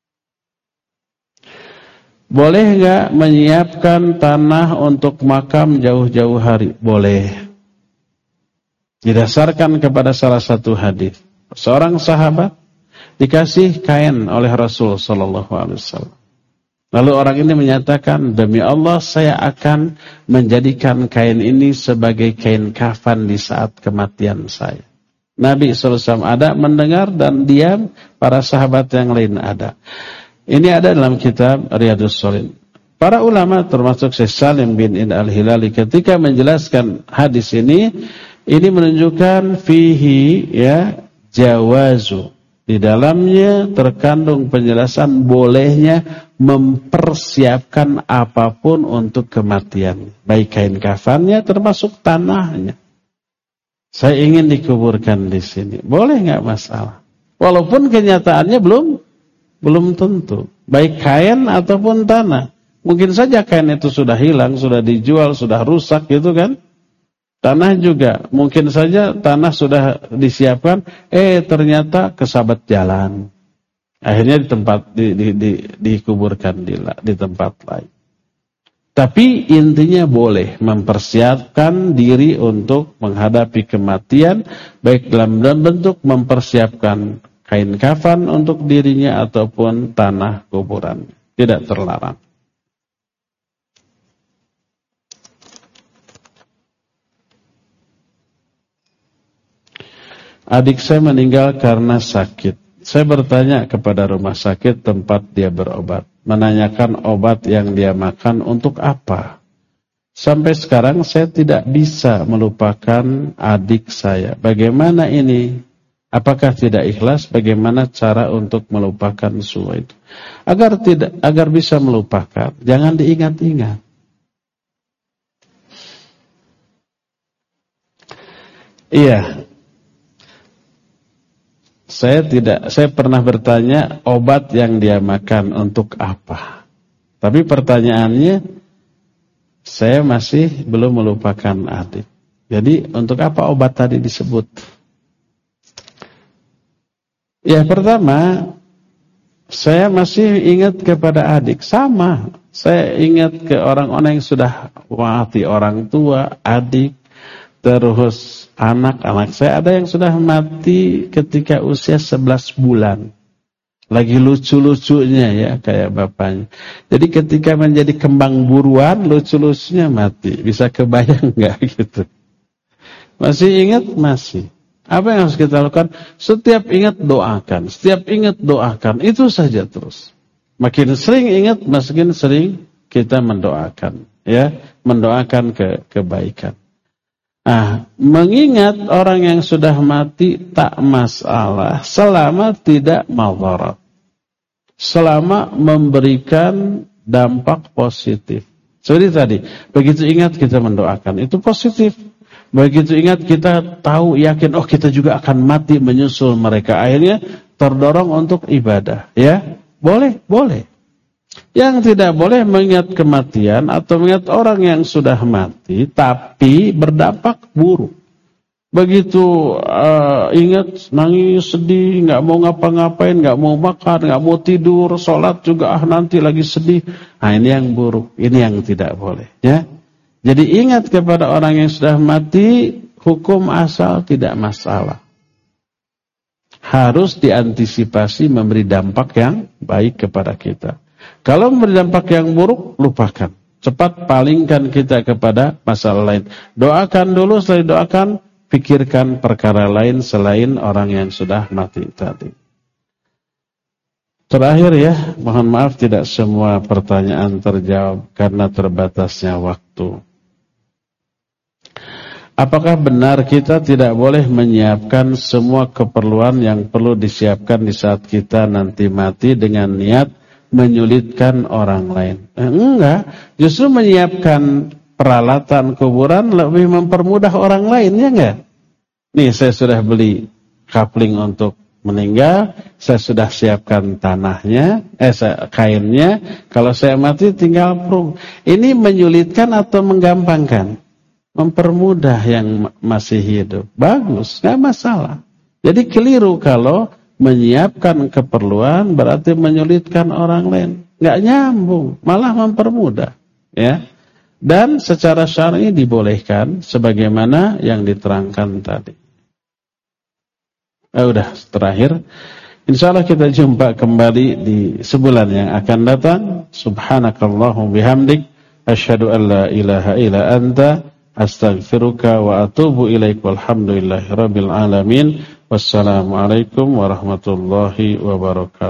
Boleh enggak menyiapkan tanah untuk makam jauh-jauh hari? Boleh. Didasarkan kepada salah satu hadis. Seorang sahabat dikasih kain oleh Rasul sallallahu alaihi wasallam. Lalu orang ini menyatakan, demi Allah saya akan menjadikan kain ini sebagai kain kafan di saat kematian saya. Nabi sallallahu alaihi wasallam ada mendengar dan diam, para sahabat yang lain ada. Ini ada dalam kitab Riyadhus Shalihin. Para ulama termasuk Syekh Salim bin Id Al-Hilali ketika menjelaskan hadis ini, ini menunjukkan fihi ya jawazu. Di dalamnya terkandung penjelasan bolehnya mempersiapkan apapun untuk kematian. Baik kain kafannya termasuk tanahnya. Saya ingin dikuburkan di sini. Boleh nggak masalah. Walaupun kenyataannya belum belum tentu. Baik kain ataupun tanah. Mungkin saja kain itu sudah hilang, sudah dijual, sudah rusak gitu kan. Tanah juga. Mungkin saja tanah sudah disiapkan, eh ternyata kesabat jalan. Akhirnya di tempat di, di, di, dikuburkan di, di tempat lain. Tapi intinya boleh mempersiapkan diri untuk menghadapi kematian, baik dalam bentuk mempersiapkan kain kafan untuk dirinya ataupun tanah kuburan. Tidak terlarang. Adik saya meninggal karena sakit. Saya bertanya kepada rumah sakit tempat dia berobat. Menanyakan obat yang dia makan untuk apa. Sampai sekarang saya tidak bisa melupakan adik saya. Bagaimana ini? Apakah tidak ikhlas? Bagaimana cara untuk melupakan semua itu? Agar tidak, agar bisa melupakan, jangan diingat-ingat. Iya. Saya tidak, saya pernah bertanya obat yang dia makan untuk apa. Tapi pertanyaannya, saya masih belum melupakan adik. Jadi untuk apa obat tadi disebut? Ya pertama, saya masih ingat kepada adik. Sama, saya ingat ke orang-orang yang sudah mati, orang tua, adik, terus anak-anak. Saya ada yang sudah mati ketika usia sebelas bulan. Lagi lucu-lucunya ya, kayak bapaknya. Jadi ketika menjadi kembang buruan, lucu-lucunya mati. Bisa kebayang nggak gitu? Masih ingat? Masih. Apa yang harus kita lakukan? Setiap ingat doakan, setiap ingat doakan, itu saja terus. Makin sering ingat, makin sering kita mendoakan, ya, mendoakan ke kebaikan. Ah, mengingat orang yang sudah mati tak masalah selama tidak madharat. Selama memberikan dampak positif. Seperti tadi, begitu ingat kita mendoakan, itu positif. Begitu ingat kita tahu, yakin, oh kita juga akan mati menyusul mereka. Akhirnya terdorong untuk ibadah. Ya, boleh, boleh. Yang tidak boleh mengingat kematian atau mengingat orang yang sudah mati, tapi berdampak buruk. Begitu uh, ingat, nangis, sedih, nggak mau ngapa-ngapain, nggak mau makan, nggak mau tidur, sholat juga ah nanti lagi sedih. Nah ini yang buruk, ini yang tidak boleh. Ya. Jadi ingat kepada orang yang sudah mati, hukum asal tidak masalah. Harus diantisipasi memberi dampak yang baik kepada kita. Kalau memberi dampak yang buruk, lupakan. Cepat palingkan kita kepada masalah lain. Doakan dulu, setelah doakan, pikirkan perkara lain selain orang yang sudah mati tadi. Terakhir ya, mohon maaf tidak semua pertanyaan terjawab karena terbatasnya waktu. Apakah benar kita tidak boleh menyiapkan semua keperluan yang perlu disiapkan di saat kita nanti mati dengan niat menyulitkan orang lain? Eh, enggak, justru menyiapkan peralatan kuburan lebih mempermudah orang lain, ya enggak? Nih saya sudah beli kapling untuk meninggal, saya sudah siapkan tanahnya, eh kainnya, kalau saya mati tinggal prung. Ini menyulitkan atau menggampangkan? Mempermudah yang masih hidup. Bagus, nggak masalah. Jadi keliru kalau menyiapkan keperluan berarti menyulitkan orang lain. Nggak nyambung, malah mempermudah. Ya. Dan secara syar'i dibolehkan sebagaimana yang diterangkan tadi. Eh, udah terakhir. Insyaallah kita jumpa kembali di sebulan yang akan datang. Subhanakallahumma bihamdik asyhadu an la ilaha illa anta astaghfiruka wa atubu ilaik. Walhamdulillahirabbil alamin. Wassalamualaikum warahmatullahi wabarakatuh.